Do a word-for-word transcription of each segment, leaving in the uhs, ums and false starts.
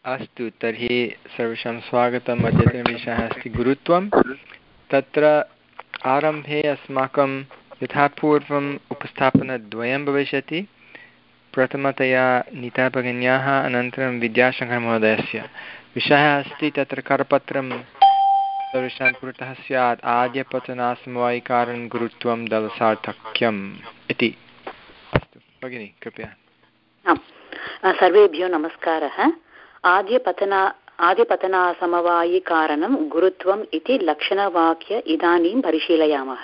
अस्तु तर्हि सर्वेषां स्वागतम्। अद्यतनविषयः अस्ति गुरुत्वं। तत्र आरम्भे अस्माकं यथा पूर्वम् उपस्थापनद्वयं भविष्यति। प्रथमतया नीताभगिन्याः अनन्तरं विद्याशङ्करमहोदयस्य। विषयः अस्ति तत्र करपत्रं सर्वेषां पुरतः स्यात् आद्यपतनासमवायिकारणं गुरुत्वं दलसार्थक्यम् इति। अस्तु भगिनी कृपया। सर्वेभ्यो नमस्कारः। आद्यपतना आद्यपतनासमवायिकारणं गुरुत्वम् इति लक्षणवाक्य इदानीं परिशीलयामः।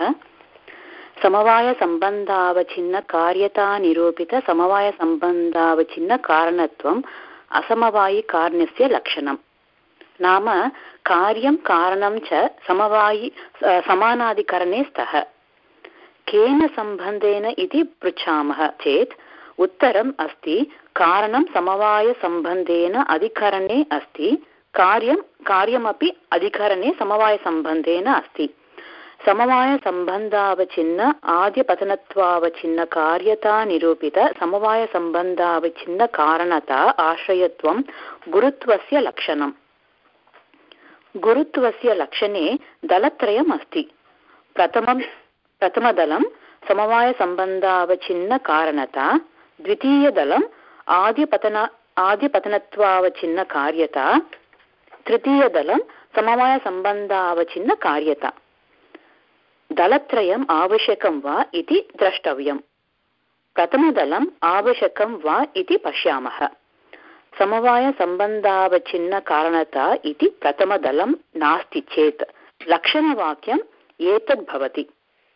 समवायसम्बन्धावच्छिन्नकार्यतानिरूपितसमवायसम्बन्धावच्छिन्नकारणत्वम् असमवायिकारणस्य लक्षणं। नाम कार्यं कारणं च समवायि समानाधिकरणे स्तः। केन सम्बन्धेन इति पृच्छामः चेत् उत्तरम् अस्ति कारणं समवायसम्बन्धेन अधिकरणे अस्ति, कार्यं कार्यमपि अधिकरणे समवायसम्बन्धेन अस्ति। समवायसम्बन्धावच्छिन्न आद्यपतनत्वावच्छिन्न कार्यता निरूपित समवायसम्बन्धावच्छिन्न कारणता आश्रयत्वं गुरुत्वस्य लक्षणम्। गुरुत्वस्य लक्षणे दलत्रयम् अस्ति। प्रथमं प्रथमदलं समवायसम्बन्धावच्छिन्न कारणता, द्वितीयदलम् आद्यपतन आद्यपतनत्वावच्छिन्न कार्यता, तृतीयदलं समवायसम्बन्धावच्छिन्न कार्यता। दलत्रयम् आवश्यकं वा इति द्रष्टव्यम्। प्रथमदलम् आवश्यकं वा इति पश्यामः। समवायसम्बन्धावच्छिन्न कारणता इति प्रथमदलं नास्ति चेत् लक्षणवाक्यम् एतद् भवति।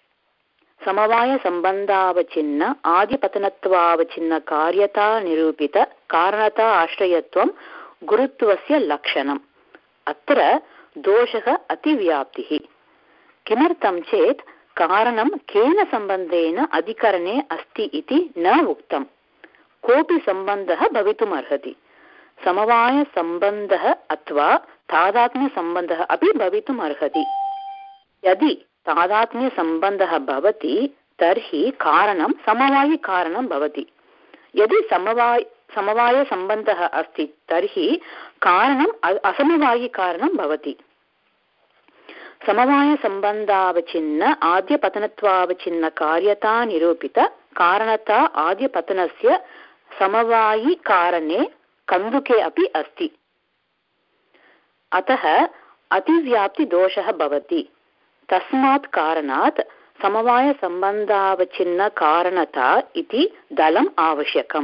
समवायसम्बन्धावच्छिन्न आद्यपतनत्वावच्छिन्न कार्यता निरूपित कारणता आश्रयत्वं गुरुत्वस्य लक्षणम्। अत्र दोषः अतिव्याप्तिः। किमर्थं चेत् कारणं केन सम्बन्धेन अधिकरणे अस्ति इति न उक्तं। कोऽपि सम्बन्धः भवितुमर्हति। समवायसम्बन्धः अथवा तादात्म्यसम्बन्धः अपि भवितुमर्हति। यदि तादात्म्यसम्बन्धः भवति तर्हि कारणं समवायिकारणं भवति। यदि समवाय समवायसम्बन्धः अस्ति तर्हि कारणम् असमवायिकारणं भवति। समवायसम्बन्धावच्छिन्न आद्यपतनत्वावच्छिन्न कार्यता निरूपित कारणता आद्यपतनस्य समवायिकारणे कन्दुके अपि अस्ति। अतः अतिव्याप्तिदोषः भवति। तस्मात् कारणात् समवायसम्बन्धावच्छिन्न कारणता इति दलम् आवश्यकम्।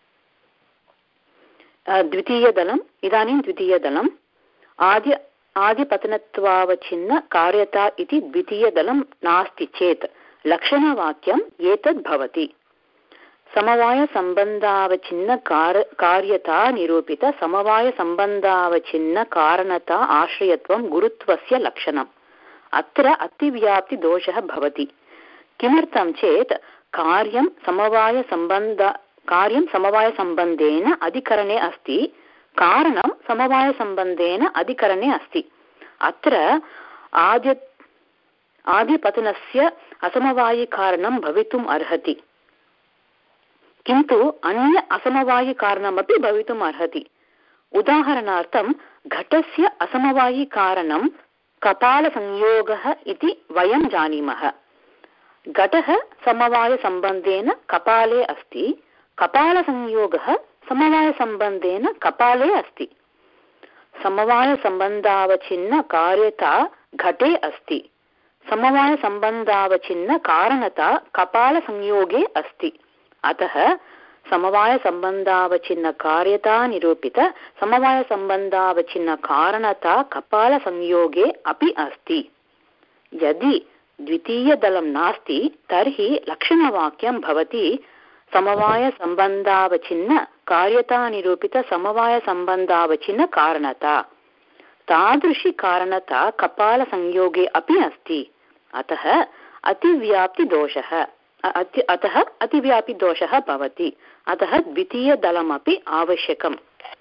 द्वितीयदलम् इदानीं द्वितीयदलम् आद्य आद्यपतनत्वावच्छिन्न कार्यता इति द्वितीयदलं नास्ति चेत् लक्षणवाक्यम् एतद् भवति। समवायसम्बन्धावच्छिन्न कार कार्यता निरूपित समवायसम्बन्धावच्छिन्न कारणता आश्रयत्वं गुरुत्वस्य लक्षणम्। अत्र अतिव्याप्तिदोषः भवति। किमर्थं चेत् कार्यं समवायसम्बन्ध कार्यं समवायसम्बन्धेन अधिकरणे अस्ति, कारणं समवायसम्बन्धेन अधिकरणे अस्ति। अत्र आद्य आद्यपतनस्य असमवायिकारणं भवितुम् अर्हति, किन्तु अन्य असमवायिकारणमपि भवितुम् अर्हति। उदाहरणार्थं घटस्य असमवायिकारणं कपालसंयोगः इति वयं जानीमः। घटः समवायसम्बन्धेन कपाले अस्ति, कपालसंयोगः समवायसम्बन्धेन कपाले अस्ति। समवायसम्बन्धावच्छिन्न कार्यता घटे अस्ति, समवायसम्बन्धावच्छिन्न कारणता कपालसंयोगे अस्ति। अतः समवायसम्बन्धावच्छिन्न कार्यता निरूपित समवायसम्बन्धावच्छिन्न कारणता कपालसंयोगे अपि अस्ति। यदि द्वितीयदलं नास्ति तर्हि लक्षणवाक्यं भवति समवायसम्बन्धावच्छिन्न कार्यता निरूपित समवायसम्बन्धावच्छिन्न कारणता। तादृशी कारणता कपालसंयोगे अपि अस्ति। अतः अतिव्याप्तिदोषः अति अतः अतिव्याप्तिदोषः भवति। अतः द्वितीयदलमपि आवश्यकम्।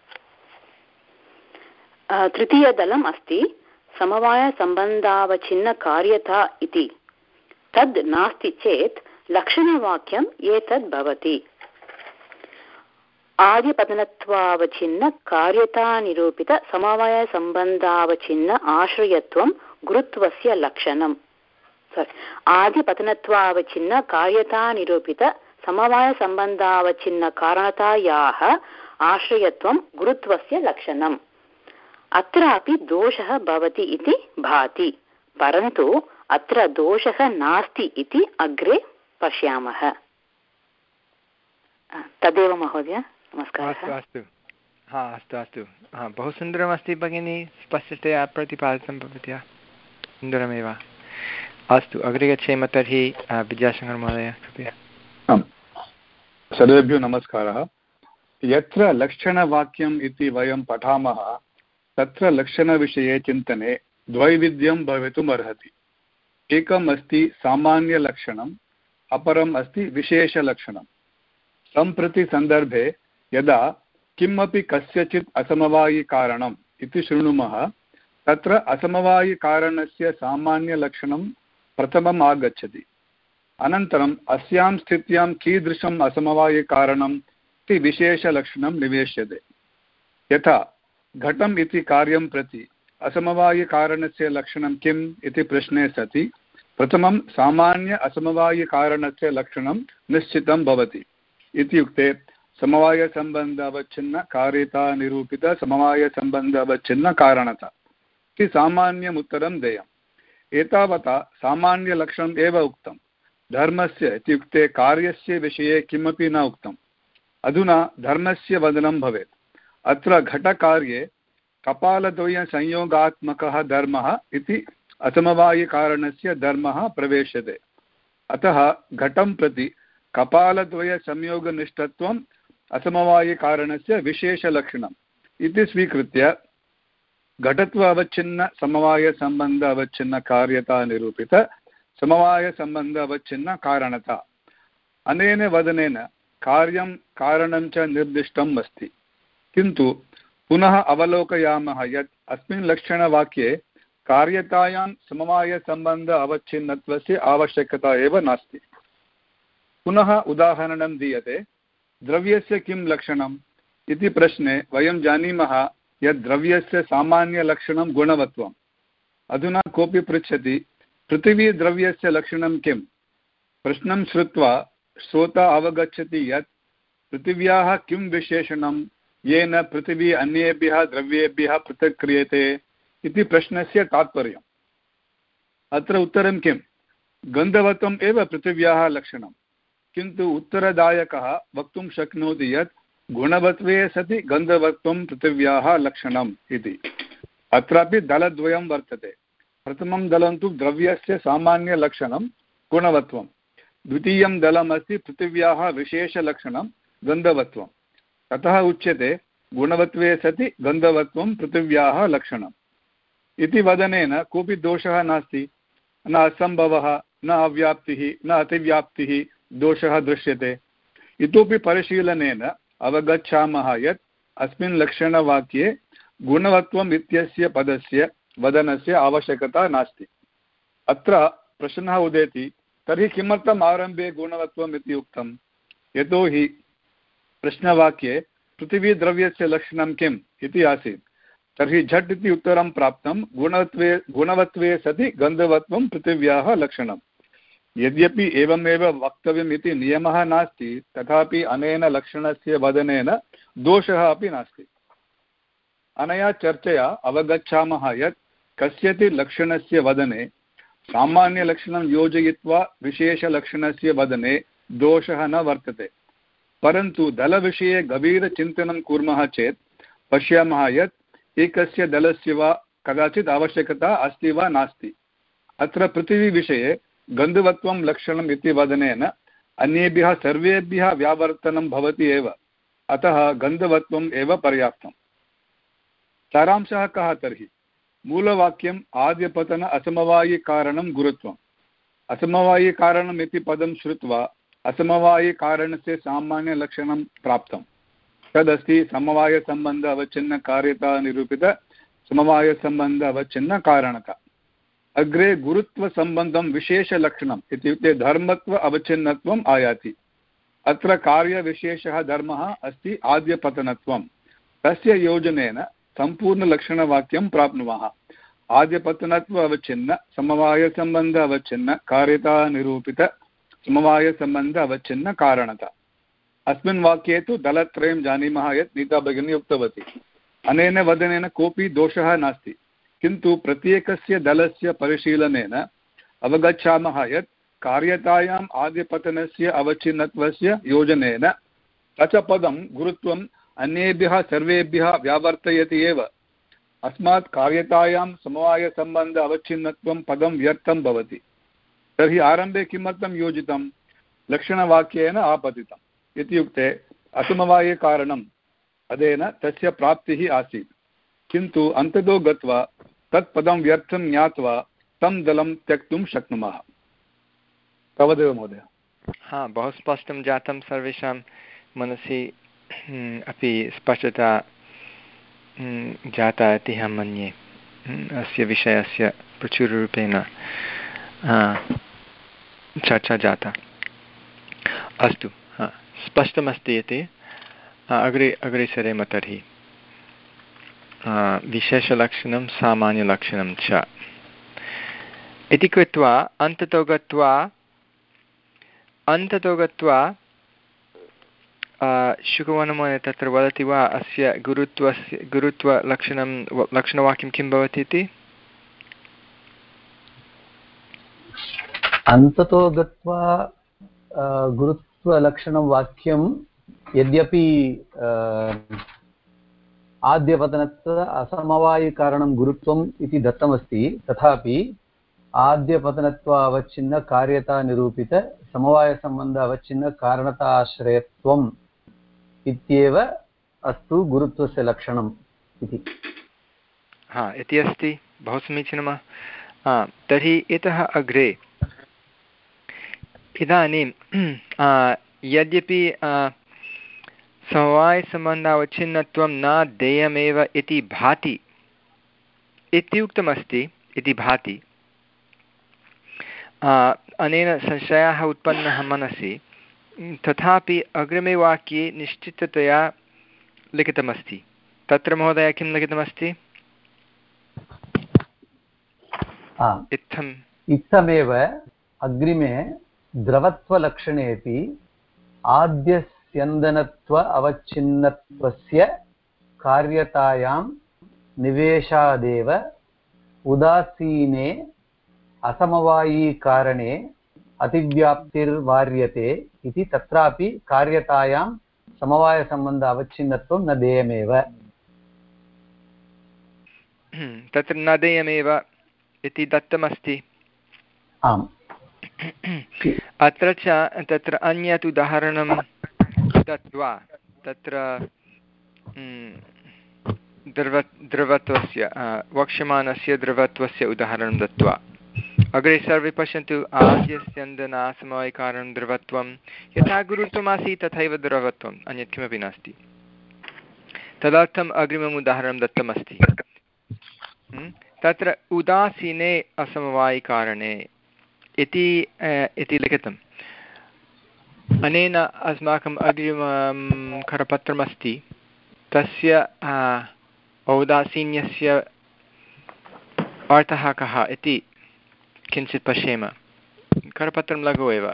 तृतीयदलम् अस्ति समवायसम्बन्धावच्छिन्न कार्यता इति। तद् नास्ति चेत् लक्षणवाक्यम् एतद् भवति। आदिपतनत्वावच्छिन्न कार्यतानिरूपित समवायसम्बन्धावच्छिन्न आश्रयत्वं गुरुत्वस्य लक्षणम् आदिपतनत्वावच्छिन्न कार्यतानिरूपित समवायसम्बन्धावच्छिन्न कारणतायाः आश्रयत्वं गुरुत्वस्य लक्षणम् अत्रापि दोषः भवति इति भाति परन्तु अत्र दोषः नास्ति इति अग्रे पश्यामः तदेव महोदय नमस्कारः अस्तु हा अस्तु अस्तु हा बहु सुन्दरमस्ति भगिनी स्पष्टतया प्रतिपादितं भवत्या सुन्दरमेव अस्तु अग्रे गच्छेम तर्हि विद्याशङ्कर महोदय कृपया सर्वेभ्यो नमस्कारः यत्र लक्षणवाक्यम् इति वयं पठामः तत्र लक्षणविषये चिन्तने द्वैविध्यं भवितुम् अर्हति एकम् अस्ति सामान्यलक्षणम् अपरम् अस्ति विशेषलक्षणं सम्प्रति सन्दर्भे यदा किमपि कस्यचित् असमवायिकारणम् इति शृणुमः तत्र असमवायिकारणस्य सामान्यलक्षणं प्रथमम् आगच्छति अनन्तरम् अस्यां स्थित्यां कीदृशम् असमवायिकारणम् इति विशेषलक्षणं निवेश्यते यथा घटम् इति कार्यं प्रति असमवायिकारणस्य लक्षणं किम् इति प्रश्ने सति प्रथमं सामान्य असमवायिकारणस्य लक्षणं निश्चितं भवति इत्युक्ते समवायसम्बन्ध अवच्छिन्न कार्यता निरूपित समवायसम्बन्ध अवच्छिन्न कारणता इति सामान्यम् उत्तरं देयम् एतावता सामान्यलक्षणम् एव उक्तं धर्मस्य इत्युक्ते कार्यस्य विषये किमपि न उक्तम् अधुना धर्मस्य वदनं भवेत् अत्र घटकार्ये कपालद्वयसंयोगात्मकः धर्मः इति असमवायिकारणस्य धर्मः प्रवेश्यते अतः घटं प्रति कपालद्वयसंयोगनिष्ठत्वम् असमवायिकारणस्य विशेषलक्षणम् इति स्वीकृत्य घटत्व अवच्छिन्न समवायसम्बन्ध अवच्छिन्न कार्यता निरूपित समवायसम्बन्ध अवच्छिन्न कारणता अनेन वदनेन कार्यं कारणं च निर्दिष्टम् अस्ति किन्तु पुनः अवलोकयामः यत् अस्मिन् लक्षणवाक्ये कार्यतायां समवायसम्बन्ध अवच्छिन्नत्वस्य आवश्यकता एव नास्ति पुनः उदाहरणं दीयते द्रव्यस्य किं लक्षणम् इति प्रश्ने वयं जानीमः यत् द्रव्यस्य सामान्यलक्षणं गुणवत्वम् अधुना कोऽपि पृच्छति पृथिवीद्रव्यस्य लक्षणं किं प्रश्नं श्रुत्वा श्रोता अवगच्छति यत् पृथिव्याः किं विशेषणं येन पृथिवी अन्येभ्यः द्रव्येभ्यः पृथक् क्रियते इति प्रश्नस्य तात्पर्यम् अत्र उत्तरं किं गन्धवत्वम् एव पृथिव्याः लक्षणं किन्तु उत्तरदायकः वक्तुं शक्नोति यत् गुणवत्वे सति गन्धवत्वं पृथिव्याः लक्षणम् इति अत्रापि दलद्वयं वर्तते प्रथमं दलं तु द्रव्यस्य सामान्यलक्षणं गुणवत्वं द्वितीयं दलमस्ति पृथिव्याः विशेषलक्षणं गन्धवत्वं ततः उच्यते गुणवत्वे सति गन्धवत्वं पृथिव्याः लक्षणम् इति वदनेन कोऽपि दोषः नास्ति न असम्भवः न अव्याप्तिः न अतिव्याप्तिः दोषः दृश्यते इतोपि परिशीलनेन अवगच्छामः यत् अस्मिन् लक्षणवाक्ये गुणवत्वम् इत्यस्य पदस्य वदनस्य आवश्यकता नास्ति अत्र प्रश्नः उदेति तर्हि किमर्थम् आरम्भे गुणवत्वम् इति उक्तं यतोहि प्रश्नवाक्ये पृथिवीद्रव्यस्य लक्षणं किम् इति आसीत् तर्हि झट् इति उत्तरं प्राप्तं गुणवत्वे गुणवत्वे सति गन्धवत्वं पृथिव्याः लक्षणं यद्यपि एवमेव वक्तव्यम् इति नियमः नास्ति तथापि अनेन लक्षणस्य वदनेन दोषः अपि नास्ति अनया चर्चया अवगच्छामः यत् कस्यचित् लक्षणस्य वदने सामान्यलक्षणं योजयित्वा विशेषलक्षणस्य वदने दोषः न वर्तते परन्तु दलविषये गभीरचिन्तनं कुर्मः चेत् पश्यामः यत् एकस्य दलस्य वा कदाचित् आवश्यकता अस्ति वा नास्ति अत्र पृथिवीविषये गन्धवत्वं लक्षणम् इति वदनेन अन्येभ्यः सर्वेभ्यः व्यावर्तनं भवति एव अतः गन्धवत्वम् एव पर्याप्तम् सारांशः कः तर्हि मूलवाक्यम् आद्यपतन असमवायिकारणं गुरुत्वम् असमवायिकारणम् इति पदं श्रुत्वा असमवायिकारणस्य सामान्यलक्षणं प्राप्तं तदस्ति समवायसम्बन्ध अवच्छिन्न कार्यता निरूपित समवायसम्बन्ध अवच्छिन्न कारणता अग्रे गुरुत्वसम्बन्धं विशेषलक्षणम् इत्युक्ते धर्मत्व अवच्छिन्नत्वम् आयाति अत्र कार्यविशेषः धर्मः अस्ति आद्यपतनत्वं। तस्य योजनेन सम्पूर्णलक्षणवाक्यं प्राप्नुमः। आद्यपतनत्व अवच्छिन्न समवायसम्बन्ध अवच्छिन्न कार्यता निरूपित समवायसम्बन्ध अवच्छिन्न कारणता। अस्मिन् वाक्ये तु दलत्रयं जानीमः यत् नीता भगिनी उक्तवती। अनेन वदनेन कोऽपि दोषः नास्ति, किन्तु प्रत्येकस्य दलस्य परिशीलनेन अवगच्छामः यत् कार्यतायाम् आद्यपतनस्य अवच्छिन्नत्वस्य योजनेन तच पदं गुरुत्वम् अन्येभ्यः सर्वेभ्यः व्यावर्तयति एव। अस्मात् कार्यतायां समवायसम्बन्ध अवच्छिन्नत्वं पदं व्यर्थं भवति। तर्हि आरम्भे किमर्थं योजितं? लक्षणवाक्येन आपतितम् इत्युक्ते असमवाये कारणम् अदेन तस्य प्राप्तिः आसीत्, किन्तु अन्ततो गत्वा तत् पदं व्यर्थं ज्ञात्वा तं दलं त्यक्तुं शक्नुमः। तावदेव महोदय। हा, बहु स्पष्टं जातं सर्वेषां मनसि अपि स्पष्टता जाता इति अहं मन्ये। अस्य विषयस्य प्रचुररूपेण चर्चा जाता। अस्तु, हा, स्पष्टमस्ति इति अग्रे अग्रे सरेम तर्हि। विशेषलक्षणं सामान्यलक्षणं च इति कृत्वा अन्ततो गत्वा अन्ततो गत्वा शुकवनमहोदय तत्र वदति वा अस्य गुरुत्वस्य गुरुत्वलक्षणं लक्षणवाक्यं किं भवति इति? अन्ततो गत्वा गुरुत्वलक्षणं वाक्यं यद्यपि आद्यपतनत्व असमवायिकारणं गुरुत्वम् इति दत्तमस्ति, तथापि आद्यपतनत्व अवच्छिन्न कार्यता निरूपित समवायसम्बन्ध अवच्छिन्न कारणताश्रयत्वम् इत्येव अस्तु गुरुत्वस्य लक्षणम् इति। हा, इति अस्ति। बहु समीचीनं। तर्हि इतः अग्रे इदानीं यद्यपि समवायसम्बन्धावच्छिन्नत्वं न देयमेव इति भाति इत्युक्तमस्ति इति भाति, अनेन संशयः उत्पन्नः मनसि, तथापि अग्रिमे वाक्ये निश्चिततया लिखितमस्ति। तत्र महोदय किं लिखितमस्ति? इत्थम् इत्थमेव अग्रिमे द्रवत्वलक्षणेऽपि आद्यस्यन्दनत्व अवच्छिन्नत्वस्य कार्यतायां निवेशादेव उदासीने असमवायीकारणे अतिव्याप्तिर्वार्यते इति तत्रापि कार्यतायां समवायसम्बन्ध अवच्छिन्नत्वं न देयमेव। तत्र न देयमेव इति दत्तमस्ति। आम्। अत्र च तत्र अन्यत् उदाहरणं दत्वा तत्र द्रव द्रवत्वस्य वक्ष्यमाणस्य द्रवत्वस्य उदाहरणं दत्वा अग्रे सर्वे पश्यन्तु। आद्यस्यन्दनासमवायिकारणं द्रवत्वं यथा गुरुत्वमासीत् तथैव द्रवत्वम्, अन्यत् किमपि नास्ति। तदर्थम् अग्रिमम् उदाहरणं दत्तमस्ति। तत्र उदासीने असमवायिकारणे इति इति लिखितम्। अनेन अस्माकम् अग्रिमं करपत्रमस्ति, तस्य औदासीन्यस्य अर्थः कः इति किञ्चित् पश्येम। करपत्रं लघु एव।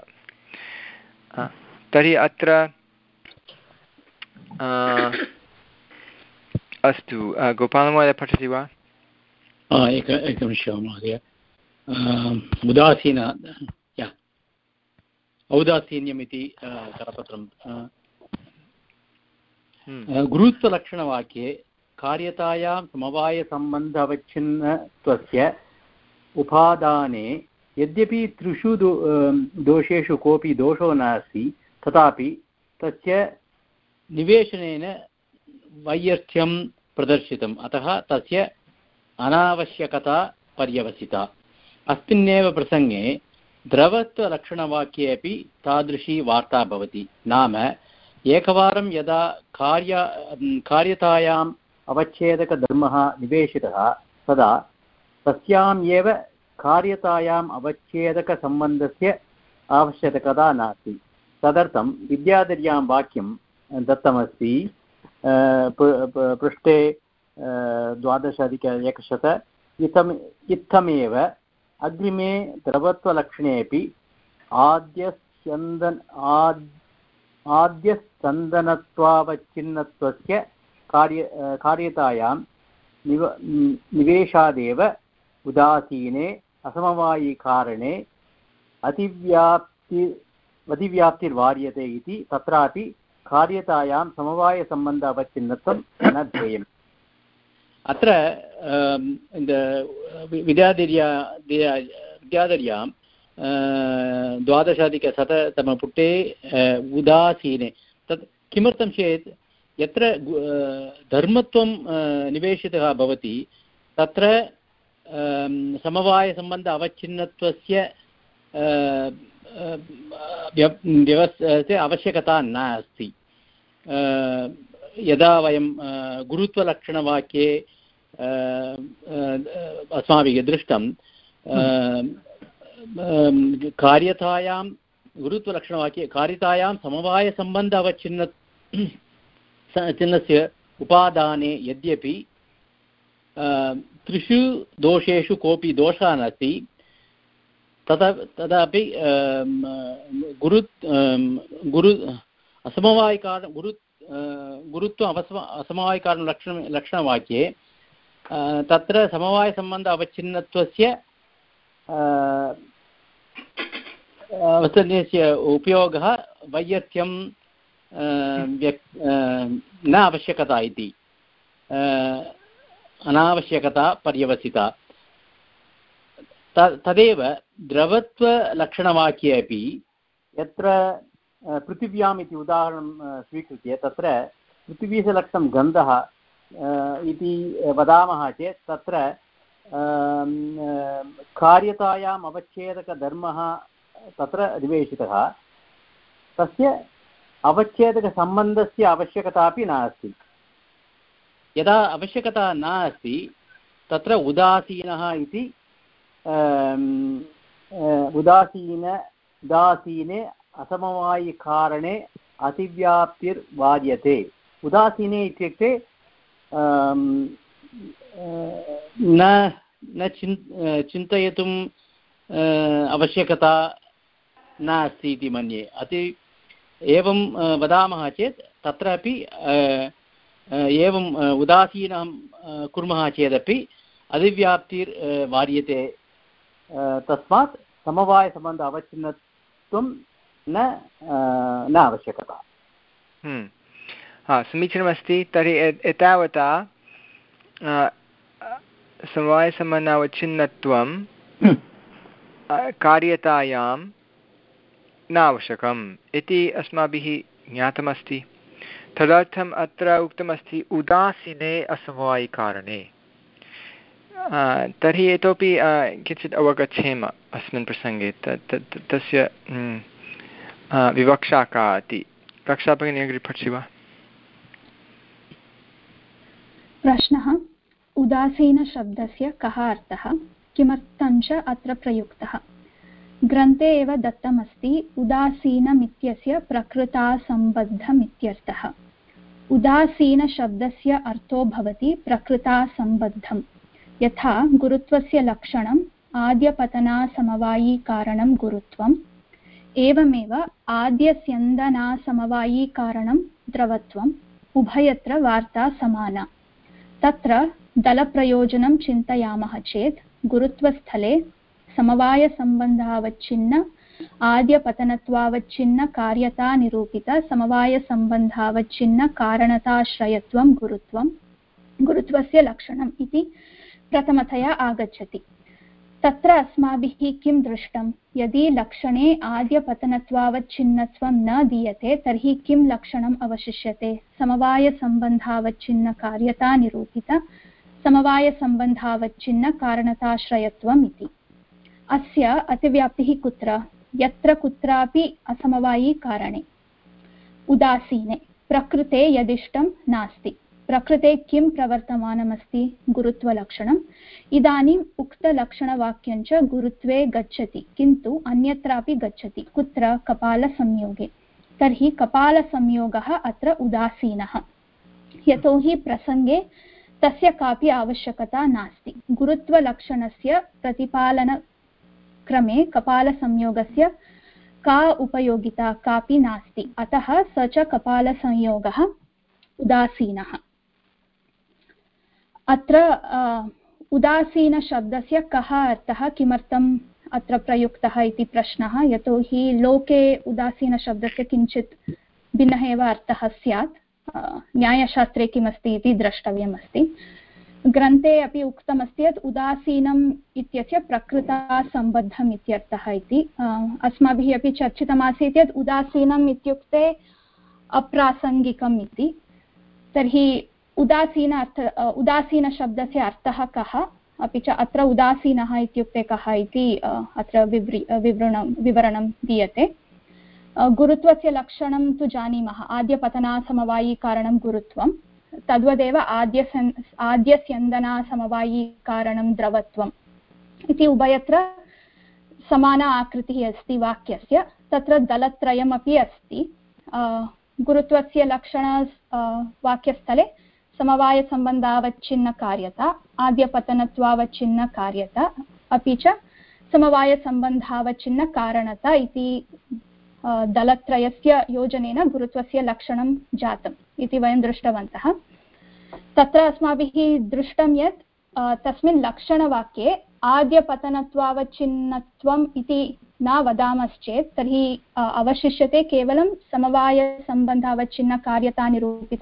तर्हि अत्र अस्तु, गोपालमहोदय पठति वा? एक एकनिमिषं महोदय। उदासीन औदासीन्यम् इति करपत्रं गुरुत्वलक्षणवाक्ये कार्यतायां समवायसम्बन्ध अवच्छिन्नत्वस्य उपादाने यद्यपि त्रिषु दो दोषेषु कोऽपि दोषो नास्ति, तथापि तस्य निवेशनेन वैयर्थ्यं प्रदर्शितम्, अतः तस्य अनावश्यकता पर्यवसिता। अस्मिन्नेव प्रसङ्गे द्रवत्वलक्षणवाक्ये अपि तादृशी वार्ता भवति। नाम एकवारं यदा कार्य कार्यतायाम् अवच्छेदकधर्मः निवेशितः तदा तस्याम् एव कार्यतायाम् अवच्छेदकसम्बन्धस्य आवश्यकता नास्ति। तदर्थं विद्याधर्यां वाक्यं दत्तमस्ति पृष्ठे द्वादशाधिक एकशत इत्थम् इत्थमेव अग्रिमे द्रवत्वलक्षणेऽपि आद्यस्यन्दन आद् आद्यस्सन्दनत्वावच्छिन्नत्वस्य कार्य कार्यतायां निव निवेशादेव उदासीने असमवायिकारणे अतिव्याप्ति अतिव्याप्तिर्वार्यते इति तत्रापि कार्यतायां समवायसम्बन्ध अवच्छिन्नत्वं न ध्येयम्। अत्र विद्याधर्या विद्याधर्यां द्वादशाधिकशततमपुटे उदासीने तत् किमर्थं चेत् यत्र धर्मत्वं निवेशितः भवति तत्र समवायसम्बन्ध अवच्छिन्नत्वस्य व्यवस्था आवश्यकता नास्ति। यदा वयं गुरुत्वलक्षणवाक्ये अस्माभिः दृष्टं कार्यतायां गुरुत्वलक्षणवाक्ये कार्यतायां समवायसम्बन्ध अवच्छिन्न चिह्नस्य उपादाने यद्यपि त्रिषु दोषेषु कोऽपि दोषः नास्ति तदा तदापि गुरु गुरु असमवायिकारण गुरु गुरुत्व अवसम असमवायिकारण लक्षण लक्षणवाक्ये तत्र समवायसम्बन्ध अवच्छिन्नत्वस्य अवसर्यस्य उपयोगः वैयर्थ्यं न आवश्यकता इति अनावश्यकता पर्यवसिता। तदेव द्रवत्वलक्षणवाक्ये अपि यत्र पृथिव्याम् इति उदाहरणं स्वीकृत्य तत्र पृथिवीसलक्षणं गन्धः इति वदामः चेत् तत्र कार्यतायाम् अवच्छेदकधर्मः तत्र निवेशितः तस्य अवच्छेदकसम्बन्धस्य आवश्यकता अपि नास्ति। यदा आवश्यकता नास्ति तत्र उदासीनः इति उदासीन उदासीने असमवायिकारणे अतिव्याप्तिर्वार्यते। उदासीने इत्युक्ते न न चिन् चिन्तयितुम् आवश्यकता नास्ति इति मन्ये। अति एवं वदामः चेत् तत्रापि एवं उदासीनं कुर्मः चेदपि अतिव्याप्तिर्वार्यते। तस्मात् समवायसम्बन्ध अवच्छिन्नत्वं न न आवश्यकता। हा, समीचीनमस्ति। तर्हि एतावता समवायसम्बन्धावच्छिन्नत्वं कार्यतायां न आवश्यकम् इति अस्माभिः ज्ञातमस्ति। तदर्थम् अत्र उक्तमस्ति उदासीने असमवायिकारणे। तर्हि इतोपि किञ्चित् अवगच्छेम अस्मिन् प्रसङ्गे तस्य विवक्षा का इति। कक्षा भगिनी अग्रे पठसि वा? प्रश्नः: उदासीनशब्दस्य कः अर्थः, किमर्थं च अत्र प्रयुक्तः? ग्रन्थे एव दत्तमस्ति उदासीनमित्यस्य प्रकृतासम्बद्धमित्यर्थः। उदासीनशब्दस्य अर्थो भवति प्रकृतासम्बद्धं। यथा गुरुत्वस्य लक्षणम् आद्यपतनासमवायिकारणं गुरुत्वम्, एवमेव आद्यस्यन्दनासमवायिकारणं द्रवत्वम्, उभयत्र वार्ता समाना। तत्र दलप्रयोजनं चिन्तयामः चेत् गुरुत्वस्थले समवायसम्बन्धावच्छिन्न आद्यपतनत्वावच्छिन्न कार्यता निरूपित समवायसम्बन्धावच्छिन्न कारणताश्रयत्वं गुरुत्वं गुरुत्वस्य लक्षणम् इति प्रथमतया आगच्छति। तत्र अस्माभिः किं दृष्टं? यदि लक्षणे आद्यपतनत्वावच्छिन्नत्वं न दीयते तर्हि किं लक्षणम् अवशिष्यते? समवायसम्बन्धावच्छिन्न कार्यता निरूपित समवायसम्बन्धावच्छिन्न कारणताश्रयत्वम् इति। अस्य अतिव्याप्तिः कुत्र? यत्र कुत्रापि असमवायिकारणे। उदासीने प्रकृते यदिष्टं नास्ति। प्रकृते किं प्रवर्तमानमस्ति? गुरुत्वलक्षणम्। इदानीम् उक्तलक्षणवाक्यं च गुरुत्वे गच्छति, किन्तु अन्यत्रापि गच्छति। कुत्र? कपालसंयोगे। तर्हि कपालसंयोगः अत्र उदासीनः, यतोहि प्रसङ्गे तस्य कापि आवश्यकता नास्ति। गुरुत्वलक्षणस्य प्रतिपालनक्रमे कपालसंयोगस्य का उपयोगिता कापि नास्ति, अतः स च कपालसंयोगः उदासीनः। अत्र उदासीनशब्दस्य कः अर्थः, किमर्थम् अत्र प्रयुक्तः इति प्रश्नः। यतोहि लोके उदासीनशब्दस्य किञ्चित् भिन्नः एव अर्थः स्यात्, न्यायशास्त्रे किमस्ति इति द्रष्टव्यमस्ति। ग्रन्थे अपि उक्तमस्ति यत् उदासीनम् इत्यस्य प्रकृतासम्बद्धम् इत्यर्थः इति। अस्माभिः अपि चर्चितमासीत् यत् उदासीनम् इत्युक्ते अप्रासङ्गिकम् इति। तर्हि उदासीन अर्थ उदासीनशब्दस्य अर्थः कः, अपि च अत्र उदासीनः इत्युक्ते कः इति अत्र विवृ विवरणं विवरणं दीयते। गुरुत्वस्य लक्षणं तु जानीमः, आद्यपतनासमवायिकारणं गुरुत्वं, तद्वदेव आद्यसन् आद्यस्यन्दनासमवायिकारणं द्रवत्वम् इति उभयत्र समाना आकृतिः अस्ति वाक्यस्य। तत्र दलत्रयमपि अस्ति। गुरुत्वस्य लक्षण वाक्यस्थले समवायसम्बन्धावच्छिन्नकार्यता, आद्यपतनत्वावच्छिन्नकार्यता, अपि च समवायसम्बन्धावच्छिन्नकारणता इति दलत्रयस्य योजनेन गुरुत्वस्य लक्षणं जातम् इति वयं दृष्टवन्तः। तत्र अस्माभिः दृष्टं यत् तस्मिन् लक्षणवाक्ये आद्यपतनत्वावच्छिन्नत्वम् इति न वदामश्चेत् तर्हि अवशिष्यते केवलं समवायसम्बन्धावच्छिन्नकार्यतानिरूपित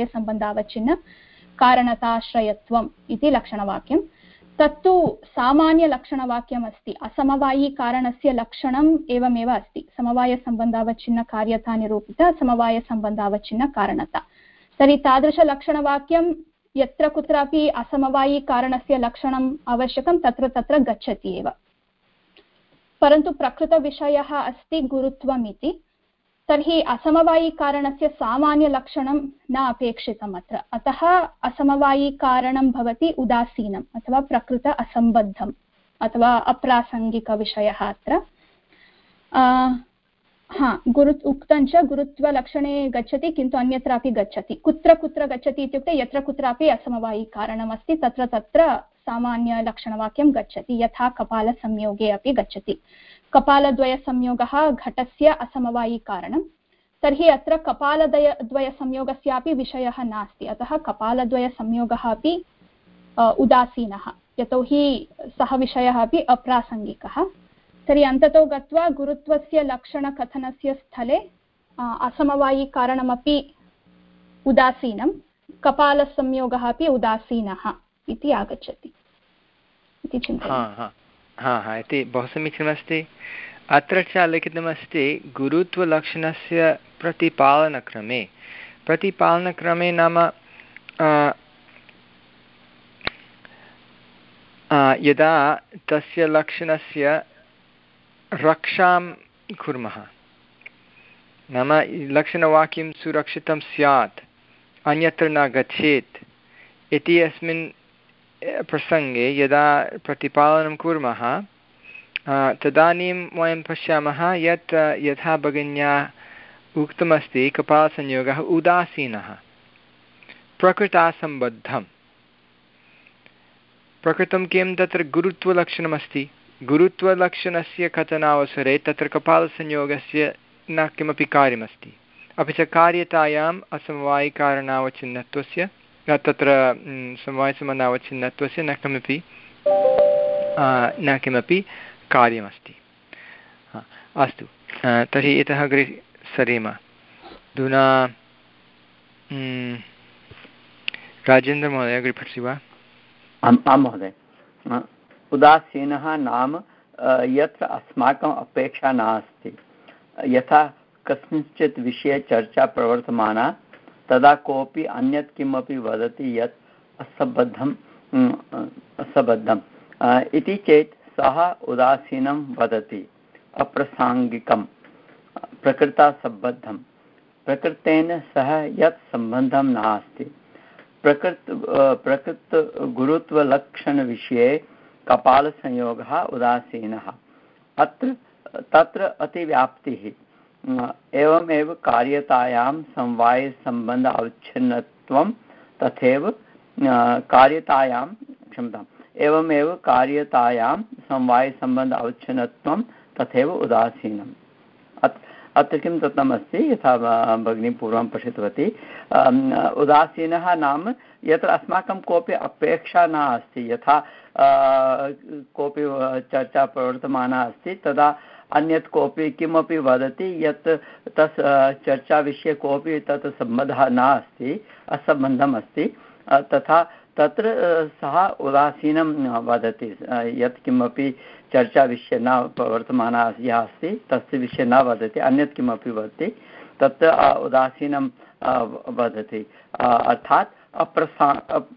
समवायसम्बन्धावच्छिन्नकारणताश्रयत्वम् इति लक्षणवाक्यं। तत्तु सामान्यलक्षणवाक्यमस्ति। असमवायिकारणस्य लक्षणम् एवमेव अस्ति, समवायसम्बन्धावच्छिन्नकार्यतानिरूपित समवायसम्बन्धावच्छिन्नकारणता। तर्हि तादृशलक्षणवाक्यं यत्र कुत्रापि असमवायिकारणस्य लक्षणम् आवश्यकं तत्र तत्र गच्छति एव। परन्तु प्रकृतविषयः अस्ति गुरुत्वम् इति, तर्हि असमवायिकारणस्य सामान्यलक्षणं न अपेक्षितम् अत्र। अतः असमवायिकारणं भवति उदासीनम् अथवा प्रकृत असम्बद्धम् अथवा अप्रासङ्गिकविषयः अत्र। हा गुरु उक्तञ्च गुरुत्वलक्षणे गच्छति, किन्तु अन्यत्रापि गच्छति। कुत्र कुत्र गच्छति इत्युक्ते यत्र कुत्रापि असमवायिकारणमस्ति तत्र तत्र सामान्यलक्षणवाक्यं गच्छति, यथा कपालसंयोगे अपि गच्छति। कपालद्वयसंयोगः घटस्य असमवायिकारणं, तर्हि अत्र कपालद्वय द्वयसंयोगस्यापि विषयः नास्ति, अतः कपालद्वयसंयोगः अपि उदासीनः, यतोहि सः विषयः अपि अप्रासङ्गिकः। तर्हि अन्ततो गत्वा गुरुत्वस्य लक्षणकथनस्य स्थले असमवायिकारणमपि उदासीनं, कपालसंयोगः अपि उदासीनः इति आगच्छति इति चिन्तयामि। हा हा इति बहु समीचीनमस्ति। अत्र च लिखितमस्ति गुरुत्वलक्षणस्य प्रतिपालनक्रमे। प्रतिपालनक्रमे नाम यदा तस्य लक्षणस्य रक्षां कुर्मः, नाम लक्षणवाक्यं सुरक्षितं स्यात्, अन्यत्र न गच्छेत् इति अस्मिन् प्रसङ्गे यदा प्रतिपालनं कुर्मः तदानीं वयं पश्यामः यत् यथा भगिन्या उक्तमस्ति कपालसंयोगः उदासीनः, प्रकृतासम्बद्धं। प्रकृतं किं, तत्र गुरुत्वलक्षणमस्ति। गुरुत्वलक्षणस्य कथनावसरे तत्र कपालसंयोगस्य न किमपि कार्यमस्ति, अपि च कार्यतायाम् असमवायिकारणावच्छिन्नत्वस्य तत्र समवायसम्बन्धावच्छिन्नत्वस्य न किमपि न किमपि कार्यमस्ति। अस्तु, तर्हि इतः अग्रे सरेम। अधुना राजेन्द्रमहोदय अग्रे पठति वा? आम् आं महोदय। उदासीनः नाम यत्र अस्माकम् अपेक्षा नास्ति। यथा कस्मिंश्चित् विषये चर्चा प्रवर्तमाना, तदा कोऽपि अन्यत् किमपि वदति यत् असम्बद्धम् असम्बद्धम् इति चेत् सः उदासीनं वदति, अप्रासङ्गिकं, प्रकृतासम्बद्धं। प्रकृतेन सह यत् सम्बन्धं नास्ति। प्रकृत प्रकृतगुरुत्वलक्षणविषये कपालसंयोगः उदासीनः। अत्र तत्र अतिव्याप्तिः एवमेव कार्यतायां समवायसम्बन्ध अवच्छिन्नत्वं तथैव कार्यतायां क्षम्यताम् एवमेव कार्यतायां समवायसम्बन्ध अवच्छिन्नत्वं तथैव उदासीनम्। अत्र किं दत्तमस्ति, यथा भगिनी पूर्वं पठितवती, उदासीनः नाम यत्र अस्माकं कोऽपि अपेक्षा न अस्ति। यथा कोऽपि चर्चा प्रवर्तमाना अस्ति, तदा अन्यत् कोऽपि किमपि वदति यत् तस् चर्चाविषये कोऽपि तत् सम्बन्धः नास्ति, असम्बन्धम् अस्ति, तथा तत्र सः उदासीनं वदति। यत् किमपि चर्चाविषये न प्रवर्तमाना यः अस्ति तस्य विषये न वदति, अन्यत् किमपि वदति, तत्र उदासीनं वदति। अर्थात् अप्रसा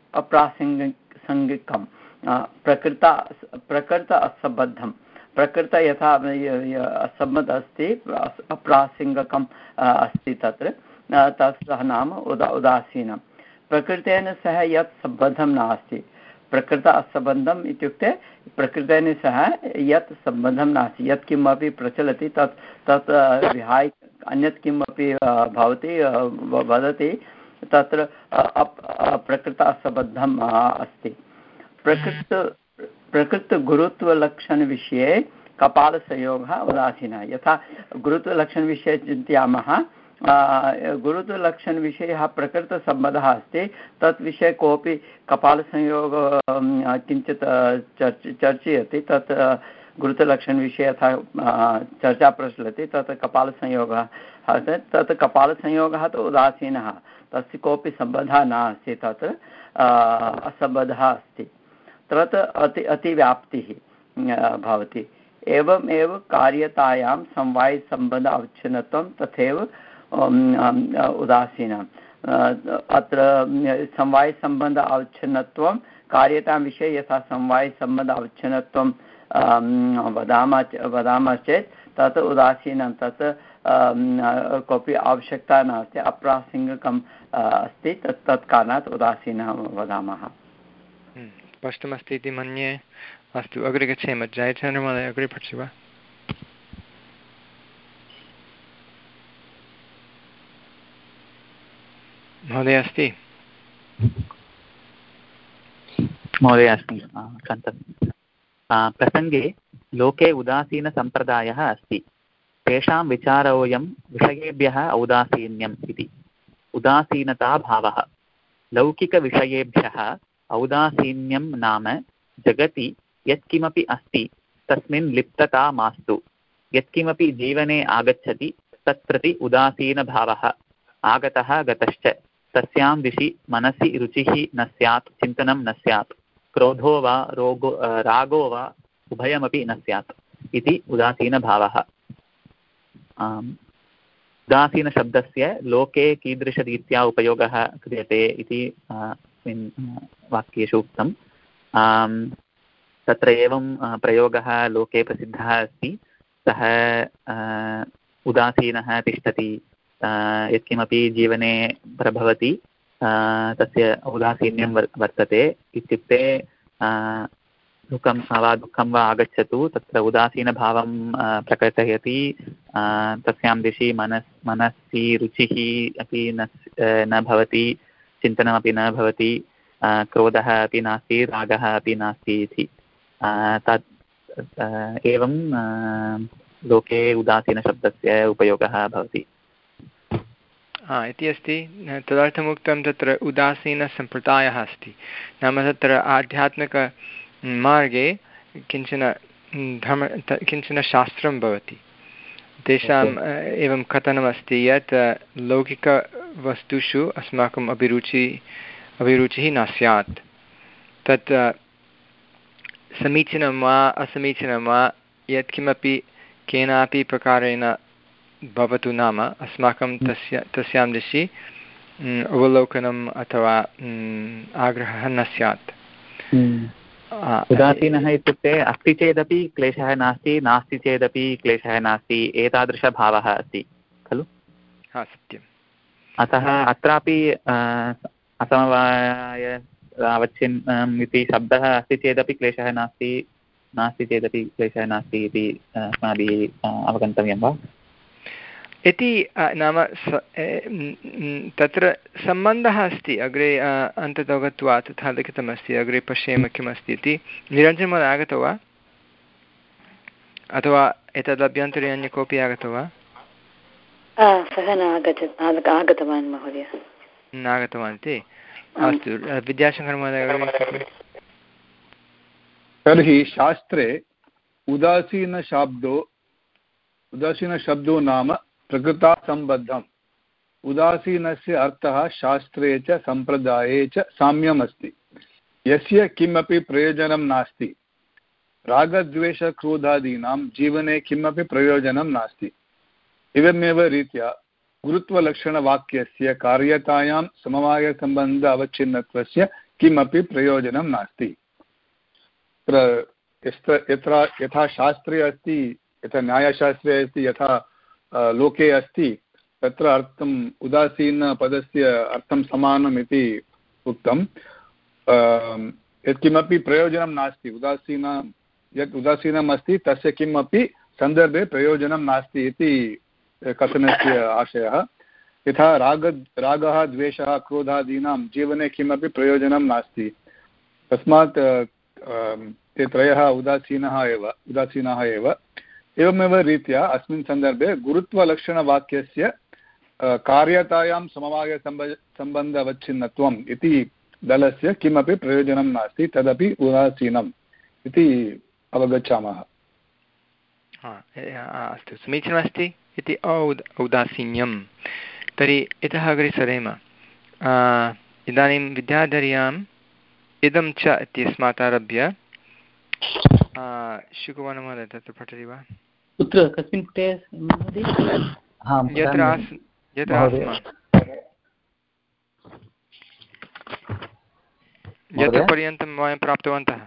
अप्रासङ्गिकं प्रकृता प्रकृत असम्बद्धं। प्रकृत यथा असम्बद्धम् अस्ति, अप्रासङ्गिकम् अस्ति, तत्र तस्य नाम उदा उदासीनं। प्रकृतेन सह यत् सम्बद्धं नास्ति, प्रकृत असम्बद्धम् इत्युक्ते प्रकृतेन सह यत् सम्बद्धं नास्ति, यत् किमपि प्रचलति तत् तत् विहाय अन्यत् किमपि भवति वदति, तत्र प्रकृत असम्बद्धम् अस्ति। प्रकृत प्रकृतगुरुत्वलक्षणविषये कपालसंयोगः उदासीनः। यथा गुरुत्वलक्षणविषये चिन्तयामः, गुरुत्वलक्षणविषये यः प्रकृतसम्बन्धः अस्ति तत् विषये कोऽपि कपालसंयोगः किञ्चित् चर्च चर्चयति, तत् गुरुत्वलक्षणविषये यथा चर्चा प्रचलति तत् कपालसंयोगः, तत् कपालसंयोगः तु उदासीनः, तस्य कोऽपि सम्बन्धः नास्ति, तत्र असम्बन्धः अस्ति, तत्र अति अतिव्याप्तिः भवति। एवमेव कार्यतायां समवायसम्बन्ध अवच्छिन्नत्वं तथैव उदासीनम्। अत्र समवायसम्बन्ध अवच्छिन्नत्वं कार्यतां विषये यथा समवायसम्बन्ध अवच्छिन्नत्वं वदामः वदामः चेत् तत् उदासीनं, तत् कोऽपि आवश्यकता नास्ति, अप्रासङ्गिकम् अस्ति, तत् तत्कारणात् उदासीनः वदामः। स्पष्टमस्ति इति मन्ये। अस्तु, अग्रे गच्छेम। जयचन्द्रमहोदय, अग्रे पठति वा? महोदय अस्ति? महोदय अस्मि। प्रसङ्गे लोके उदासीनसम्प्रदायः अस्ति, तेषां विचारोऽयं विषयेभ्यः औदासीन्यम् इति। उदासीनता भावः। लौकिकविषयेभ्यः औदासीन्यं नाम जगति यत्किमपि अस्ति तस्मिन् लिप्तता मास्तु। यत्किमपि जीवने आगच्छति तत्प्रति उदासीनभावः आगतः गतश्च। तस्यां दिशि मनसि रुचिः न स्यात्, चिन्तनं न स्यात्, क्रोधो वा रोगो रागो वा उभयमपि न स्यात् इति उदासीनभावः। उदासीनशब्दस्य लोके कीदृशरीत्या उपयोगः क्रियते इति वाक्येषु उक्तं। तत्र एवं प्रयोगः लोके प्रसिद्धः अस्ति, सः उदासीनः तिष्ठति, यत्किमपि जीवने प्रभवति तस्य औदासीन्यं वर् वर्तते इत्युक्ते दुःखं वा दुःखं वा आगच्छतु तत्र उदासीनभावं प्रकटयति, तस्यां दिशि मनस् मनसि रुचिः अपि न न भवति, चिन्तनमपि न भवति, क्रोधः अपि नास्ति, रागः अपि नास्ति इति। तत् एवं लोके उदासीनशब्दस्य उपयोगः भवति। हा इति अस्ति। तदर्थमुक्तं तत्र उदासीनसम्प्रदायः अस्ति, नाम तत्र आध्यात्मिकमार्गे किञ्चन धर्म किञ्चन शास्त्रं भवति, तेषाम् एवं कथनमस्ति यत् लौकिकवस्तुषु अस्माकम् अभिरुचिः अभिरुचिः न स्यात्, तत् समीचीनं वा असमीचीनं वा यत्किमपि केनापि प्रकारेण भवतु, नाम अस्माकं तस्य तस्यां दिशि अवलोकनम् अथवा आग्रहः न स्यात्। उदासीनः इत्युक्ते अस्ति चेदपि क्लेशः नास्ति, नास्ति चेदपि क्लेशः नास्ति, एतादृशभावः अस्ति खलु? हा, सत्यम्। अतः अत्रापि असमवाय अवच्छिन्नम् इति शब्दः अस्ति चेदपि क्लेशः नास्ति, नास्ति चेदपि क्लेशः नास्ति इति अस्माभिः अवगन्तव्यं वा? इति नाम तत्र सम्बन्धः अस्ति अग्रे अन्ततो गत्वा तथा लिखितमस्ति अग्रे पश्येम किमस्ति इति। निरञ्जनमहोदय आगतो वा अथवा एतदभ्यन्तरे अन्य कोऽपि आगतो वा? सः न आगत आगतवान् महोदय न आगतवान् इति अस्तु विद्याशङ्करमहोदय। तर्हि शास्त्रे उदासीनशब्दो उदासीनशब्दो नाम प्रकृतासम्बद्धम्। उदासीनस्य अर्थः शास्त्रे च सम्प्रदाये च साम्यमस्ति। यस्य किमपि प्रयोजनं नास्ति। रागद्वेषक्रोधादीनां जीवने किमपि प्रयोजनं नास्ति। एवमेव रीत्या गुरुत्वलक्षणवाक्यस्य कार्यतायां समवायसम्बन्ध अवच्छिन्नत्वस्य किमपि प्रयोजनं नास्ति। यत्र यथा शास्त्रे अस्ति यथा न्यायशास्त्रे अस्ति यथा लोके अस्ति तत्र अर्थम् उदासीनपदस्य अर्थं समानम् इति उक्तं। यत्किमपि प्रयोजनं नास्ति उदासीन यत् उदासीनम् अस्ति तस्य किमपि सन्दर्भे प्रयोजनं नास्ति इति कथनस्य आशयः। यथा राग रागः द्वेषः क्रोधादीनां जीवने किमपि प्रयोजनं नास्ति तस्मात् ते त्रयः उदासीनः एव उदासीनाः एव। एवमेव रीत्या अस्मिन् सन्दर्भे गुरुत्वलक्षणवाक्यस्य कार्यतायां समवायसम्ब सम्बन्धवच्छिन्नत्वम् इति दलस्य किमपि प्रयोजनं नास्ति तदपि उदासीनम् इति अवगच्छामः। अस्तु समीचीनमस्ति इति औद् औदासीन्यं। तर्हि इतः अग्रे सरेम। इदानीं विद्याधर्याम् इदं च इत्यस्मात् आरभ्य शुकुवनमहोदय तत्र पठति वा? कुत्र कस्मिन् पुटे यत्र आस् यत्र आस्म यत्र पर्यन्तं वयं प्राप्तवन्तः।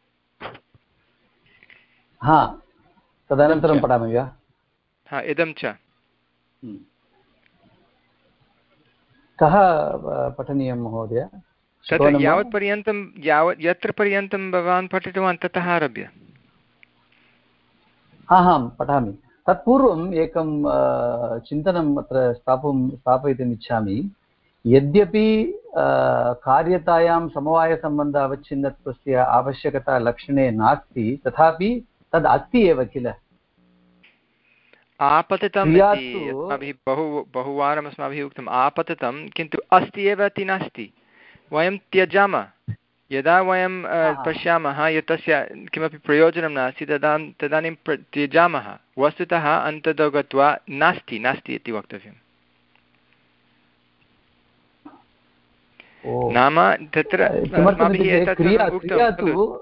हा तदनन्तरं पठामि वा? हा इदं च कः पठनीयं महोदय? तत्र यावत् पर्यन्तं यावत् यत्र पर्यन्तं भवान् पठितवान् ततः आरभ्य। हा हां पठामि। तत्पूर्वम् एकं चिन्तनम् अत्र स्थापयितुं स्थापयितुम् इच्छामि। यद्यपि कार्यतायां समवायसम्बन्ध अवच्छिन्नत्वस्य आवश्यकता लक्षणे नास्ति तथापि तद् अस्ति एव किल। आपतितम् इति अस्माभिः बहु बहुवारम् अस्माभिः उक्तम् आपतितं किन्तु अस्ति एव इति नास्ति। वयं त्यजामः यदा वयं पश्यामः यत् तस्य किमपि प्रयोजनं नास्ति तदा तदानीं त्यजामः। वस्तुतः अन्ततो गत्वा नास्ति नास्ति इति वक्तव्यम्। नाम तत्र अस्माभिः एतत् उक्तं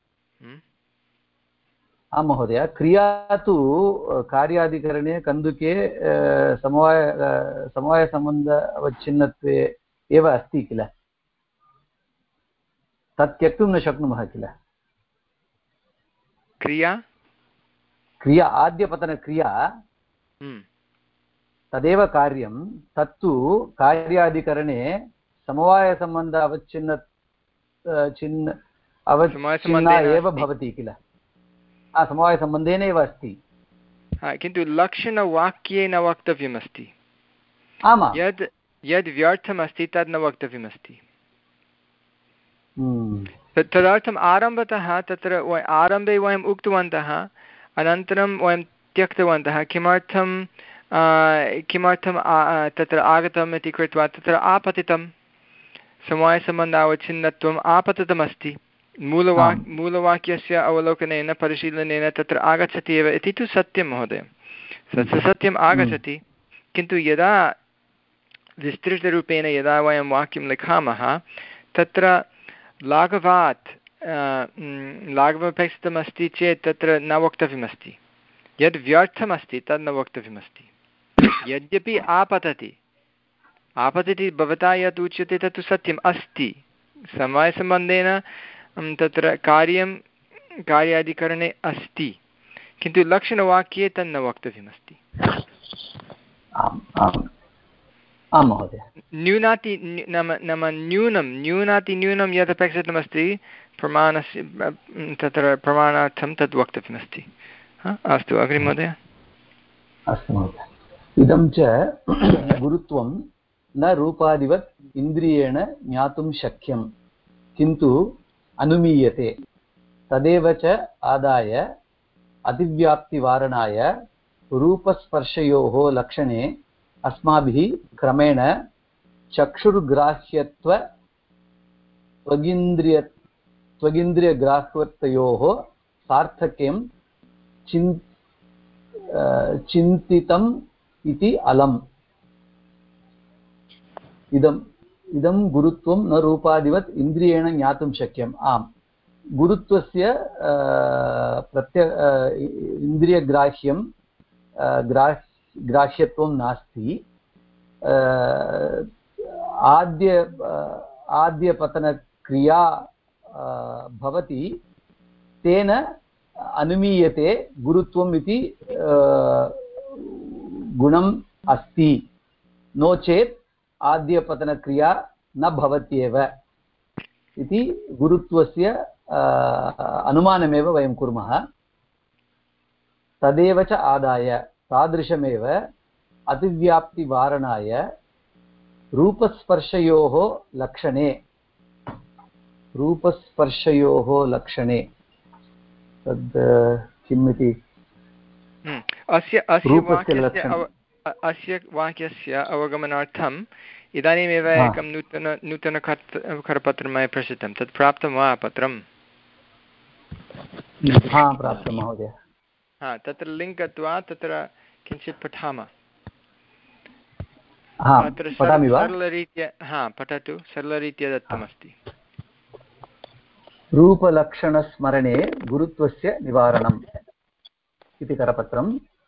आं महोदय क्रिया तु कार्याधिकरणे कन्दुके समवाय समवायसम्बन्ध अवच्छिन्नत्वे एव अस्ति किल। तत् त्यक्तुं न शक्नुमः किल। क्रिया क्रिया आद्यपतनक्रिया तदेव कार्यं तत्तु कार्याधिकरणे समवायसम्बन्ध अवच्छिन्न छिन्न अवच्छिन्ना एव भवति किल। समवायसम्बन्धेन एव अस्ति किन्तु लक्षणवाक्ये न वक्तव्यमस्ति। आमां यद् यद् व्यर्थमस्ति तद् न वक्तव्यमस्ति। तदर्थम् आरम्भतः तत्र आरम्भे वयम् उक्तवन्तः अनन्तरं वयं त्यक्तवन्तः। किमर्थं किमर्थं तत्र आगतम् इति कृत्वा तत्र आपतितं समवायसम्बन्धावच्छिन्नत्वम् आपतितमस्ति। मूलवाक् मूलवाक्यस्य अवलोकनेन परिशीलनेन तत्र आगच्छति एव इति तु सत्यं महोदय। तत् सत्यम् आगच्छति किन्तु यदा विस्तृतरूपेण यदा वयं वाक्यं लिखामः तत्र लाघवात् लाघवमपेक्षितमस्ति चेत् तत्र न वक्तव्यमस्ति। यद् व्यर्थमस्ति तद् न वक्तव्यमस्ति। यद्यपि आपतति आपतति भवता यत् उच्यते तत्तु सत्यम् अस्ति। समवायसम्बन्धेन तत्र कार्यं कार्याधिकरणे अस्ति किन्तु लक्षणवाक्ये तन्न वक्तव्यमस्ति। आं महोदय न्यूनाति नाम नाम न्यूनं न्यूनातिन्यूनं यत् अपेक्षितमस्ति प्रमाणस्य तत्र प्रमाणार्थं तद् वक्तव्यमस्ति। अस्तु अग्रिमं महोदय। अस्तु महोदय इदं च गुरुत्वं न रूपादिवत् इन्द्रियेण ज्ञातुं शक्यं किन्तु अनुमीयते तदेव च आदाय अतिव्याप्तिवारणाय रूपस्पर्शयोः लक्षणे अस्माभिः क्रमेण चक्षुर्ग्राह्यत्व त्वगिन्द्रिय त्वगिन्द्रियग्राह्यत्वयोः सार्थक्यं चिन् चिन्तितम् इति अलम् इदम् इदं गुरुत्वं न रूपादिवत् इन्द्रियेण ज्ञातुं शक्यम् आम् गुरुत्वस्य प्रत्य इन्द्रियग्राह्यं ग्राह्यत्वं नास्ति आद्य आद्यपतनक्रिया भवति तेन अनुमीयते गुरुत्वम् इति गुणम् अस्ति नो चेत् आद्यपतनक्रिया न भवत्येव इति गुरुत्वस्य अनुमानमेव वयं कुर्मः तदेव च आदाय तादृशमेव अतिव्याप्तिवारणाय रूपस्पर्शयोः लक्षणे रूपस्पर्शयोः लक्षणे तद् किम् इति अस्य अस्य वाक्यस्य अस्य वाक्यस्य अवगमनार्थम् इदानीमेव एकं नूतन नूतन करपत्रं मया प्रेषितं तत् प्राप्तं वा पत्रं हा प्राप्तं महोदय हा तत्र लिङ्क् गत्वा तत्र किञ्चित् पठामः अत्र सरलरीत्या हा पठतु सरलरीत्या दत्तमस्ति रूपलक्षणस्मरणे गुरुत्वस्य निवारणम् इति करपत्रं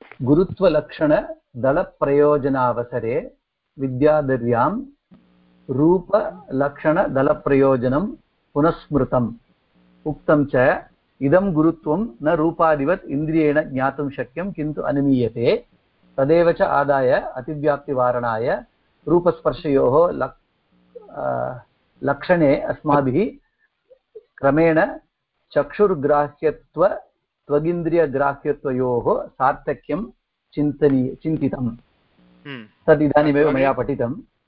गुरुत्वलक्षणदलप्रयोजनावसरे विद्याधर्यां रूपलक्षणदलप्रयोजनं पुनस्मृतम् उक्तं च इदं गुरुत्वं न रूपादिवत् इन्द्रियेण ज्ञातुं शक्यं किन्तु अनुमीयते तदेव च आदाय अतिव्याप्तिवारणाय रूपस्पर्शयोः लक् लक्षणे अस्माभिः क्रमेण चक्षुर्ग्राह्यत्व त्वगिन्द्रियग्राह्यत्वयोः सार्थक्यं चिन्तनीय चिन्तितम् तद् इदानीमेव मया पठितं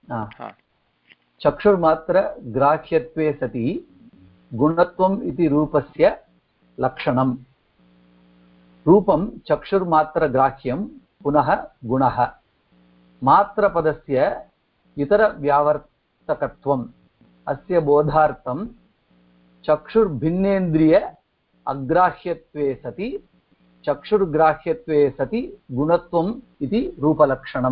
चक्षुर्मात्रग्राह्यत्वे सति गुणत्वम् इति रूपस्य लक्षणं रूपं चक्षुर्मात्रग्राह्यं पुनः गुणः मात्रपदस्य इतरव्यावर्तकत्वम् अस्य बोधार्थं चक्षुर्भिन्नेन्द्रिय अग्राह्यत्वे सति चक्षुर्ग्राह्यत्वे सति गुणत्वम् इति रूपलक्षणं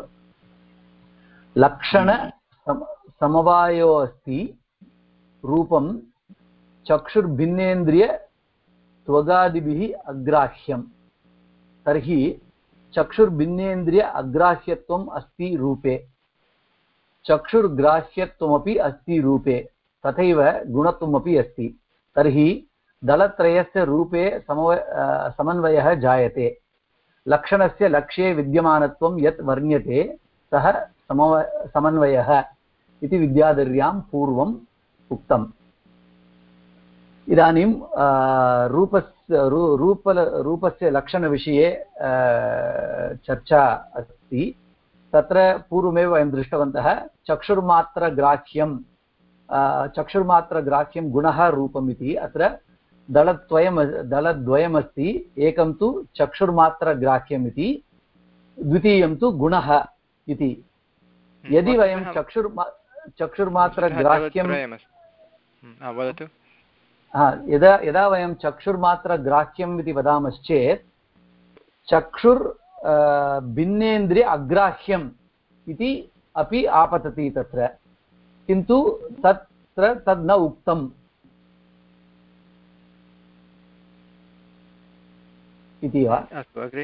लक्षण समवायो अस्ति रूपं चक्षुर्भिन्नेन्द्रिय त्वगादिभिः अग्राह्यं तर्हि चक्षुर्भिन्नेन्द्रिय अग्राह्यत्वम् अस्ति रूपे चक्षुर्ग्राह्यत्वमपि अस्ति रूपे तथैव गुणत्वमपि अस्ति तर्हि दलत्रयस्य रूपे समवय समन्वयः जायते लक्षणस्य लक्ष्ये विद्यमानत्वं यत् वर्ण्यते सः समवय समन्वयः इति विद्याधर्यां पूर्वम् उक्तम् इदानीं रूपस्य रूप रूपस्य लक्षणविषये चर्चा अस्ति तत्र पूर्वमेव वयं दृष्टवन्तः चक्षुर्मात्रग्राह्यं चक्षुर्मात्रग्राह्यं गुणः रूपम् इति अत्र दलद्वयं दलद्वयमस्ति एकं तु चक्षुर्मात्रग्राह्यम् इति द्वितीयं तु गुणः इति यदि वयं चक्षुर्मा चक्षुर्मात्रग्राह्यं वदतु यदा यदा वयं चक्षुर्मात्रग्राह्यम् इति वदामश्चेत् चक्षुर् भिन्नेन्द्रिय अग्राह्यम् इति अपि आपतति तत्र किन्तु तत्र तद् न उक्तम् इति वा अस्तु अग्रे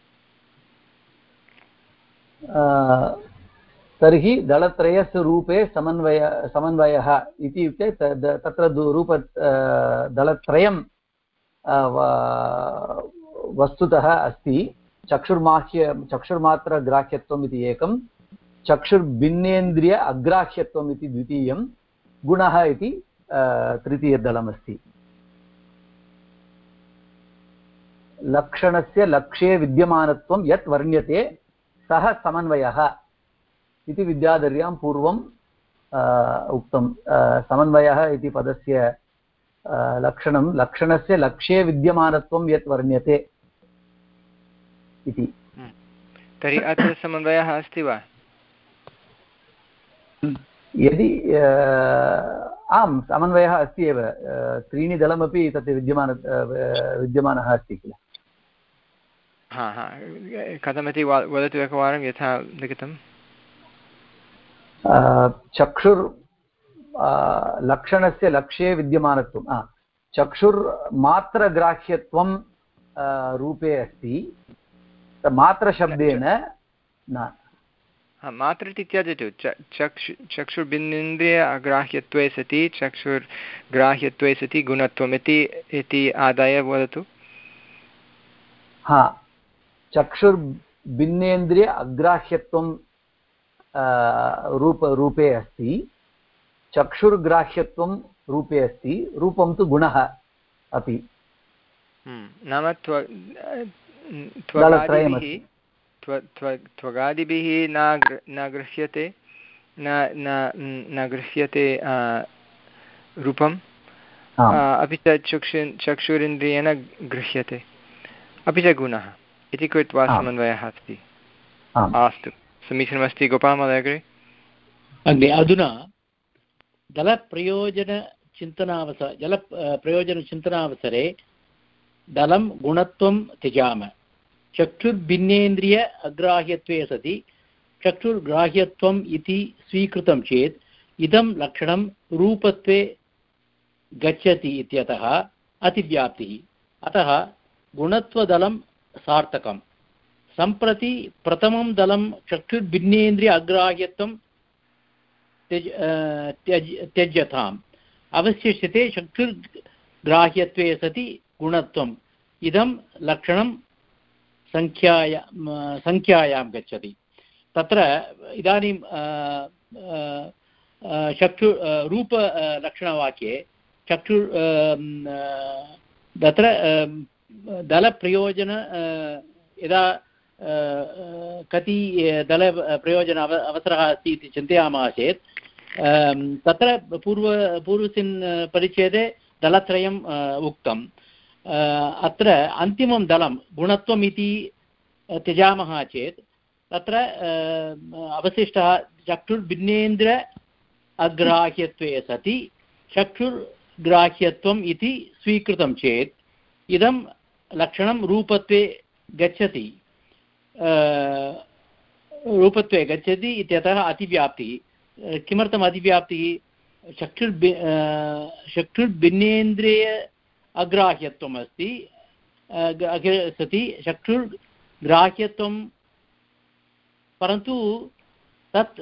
तर्हि दलत्रयस्य रूपे समन्वय समन्वयः इत्युक्ते तत्र रूप दलत्रयं वस्तुतः अस्ति चक्षुर्माह्य चक्षुर्मात्रग्राह्यत्वम् इति एकं चक्षुर्भिन्नेन्द्रिय अग्राह्यत्वम् इति द्वितीयं गुणः इति तृतीयदलमस्ति लक्षणस्य लक्ष्ये विद्यमानत्वं यत् वर्ण्यते सः समन्वयः इति विद्याधर्यां पूर्वम् उक्तं। समन्वयः इति पदस्य लक्षणं लक्षणस्य लक्ष्ये विद्यमानत्वं यत् वर्ण्यते इति। तर्हि अत्र समन्वयः अस्ति वा? यदि आम् समन्वयः अस्ति एव, त्रीणि दलमपि तत् विद्यमान विद्यमानः अस्ति किल। हा हा कथमिति वदतु एकवारं यथा लिखितं। चक्षुर् लक्षणस्य लक्ष्ये विद्यमानत्वं चक्षुर्मात्रग्राह्यत्वं रूपे अस्ति, मात्रशब्देन न। मात्र इति त्यजतु। चक्षु चक्षुर्बिन्नेन्द्रिय अग्राह्यत्वे सति चक्षुर्ग्राह्यत्वे सति गुणत्वम् इति आदाय वदतु। हा चक्षुर्बिन्नेन्द्रिय अग्राह्यत्वं रूप रूपे अस्ति, चक्षुर्ग्राह्यत्वं रूपे अस्ति, रूपं तु गुणः अपि। नाम त्वगादिभिः न गृह्यते न न गृह्यते रूपम्, अपि च चक्षु चक्षुरिन्द्रियेण गृह्यते, अपि च गुणः इति कृत्वा समन्वयः अस्ति। अस्तु समीचीनमस्ति। गोपालमहोदय अग्रे। अग्रे अधुना दलप्रयोजनचिन्तनावसरे जलप्रयोजनचिन्तनावसरे दलं गुणत्वं त्यजामः। चक्षुर्भिन्नेन्द्रिय अग्राह्यत्वे सति चक्षुर्ग्राह्यत्वम् इति स्वीकृतं चेत् इदं लक्षणं रूपत्वे गच्छति इत्यतः अतिव्याप्तिः। अतः गुणत्वदलं सार्थकं। सम्प्रति प्रथमं दलं चक्षुर्भिन्नेन्द्रिय अग्राह्यत्वं त्यज त्यज त्यज्यताम्। अवशिष्यते चक्षुर्ग्राह्यत्वे सति गुणत्वम्। इदं लक्षणं संख्याया संख्यायां गच्छति। तत्र इदानीं चक्षु रूपलक्षणवाक्ये चक्षु तत्र दलप्रयोजन यदा कति दलप्रयोजन अव अवसरः अस्ति इति चिन्तयामः चेत् तत्र पूर्व पूर्वस्मिन् परिच्छेदे दलत्रयम् उक्तम्। अत्र अन्तिमं दलं गुणत्वम् इति त्यजामः चेत् तत्र अवशिष्टः चक्षुर्भिन्नेन्द्रिय अग्राह्यत्वे सति चक्षुर्ग्राह्यत्वम् इति स्वीकृतं चेत् इदं लक्षणं रूपत्वे गच्छति रूपत्वे गच्छति इत्यतः अतिव्याप्तिः। किमर्थम् अतिव्याप्तिः? चक्षुर्भि चक्षुर्भिन्नेन्द्रिय अग्राह्यत्वम् अस्ति सति चक्षुर्ग्राह्यत्वं, परन्तु तत्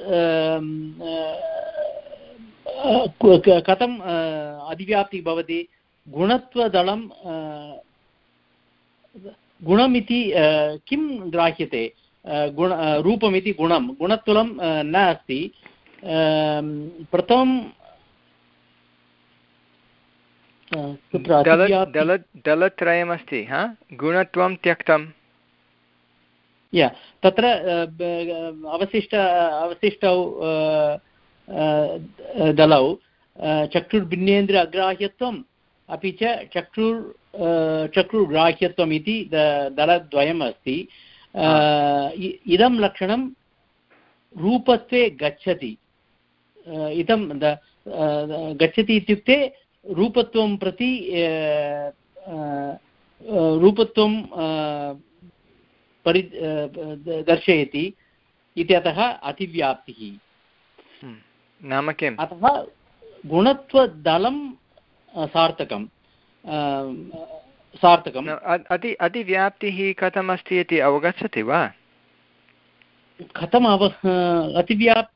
कथम् अतिव्याप्तिः भवति? गुणत्वदलं गुणमिति किं ग्राह्यते? गुण रूपमिति गुणं, गुणत्वं न अस्ति। प्रथमं दल दलत्रयमस्ति, हा गुणत्वं त्यक्तं। या तत्र अवशिष्ट अवशिष्टौ दलौ चक्षुर्भिन्नेन्द्रिय अग्राह्यत्वम् अपि च चक्षुर् चक्षुर्ग्राह्यत्वम् इति दलद्वयम् अस्ति। इदं लक्षणं रूपत्वे गच्छति। इदं गच्छति इत्युक्ते रूपत्वं प्रति रूपत्वं परि दर्शयति इत्यतः अतिव्याप्तिः। नाम किम्? अतः गुणत्वदलं सार्थकं सार्थकम्। अति अतिव्याप्तिः कथमस्ति इति अवगच्छति वा? कथम् अव अतिव्याप्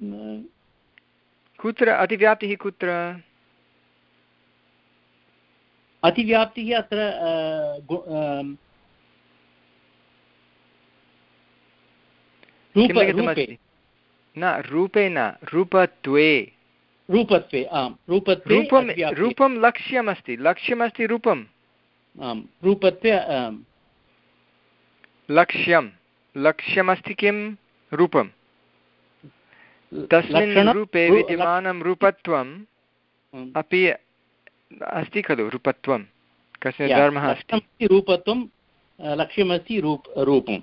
कुत्र अतिव्याप्तिः? कुत्र अतिव्याप्तिः? अत्र रूपे न, रूपे न, रूपत्वे। रूपत्वे, आम् रूपत्वे। रूपं रूपं लक्ष्यमस्ति, लक्ष्यमस्ति रूपम्। आम् रूपत्वे लक्ष्यं लक्ष्यमस्ति किं रूपं तस्मिन् रूपे विद्यमानं रूपत्वम् अपि अस्ति खलु रूपत्वं कस्य धर्मः अस्ति रूपत्वं लक्ष्यमस्ति रूप रूपं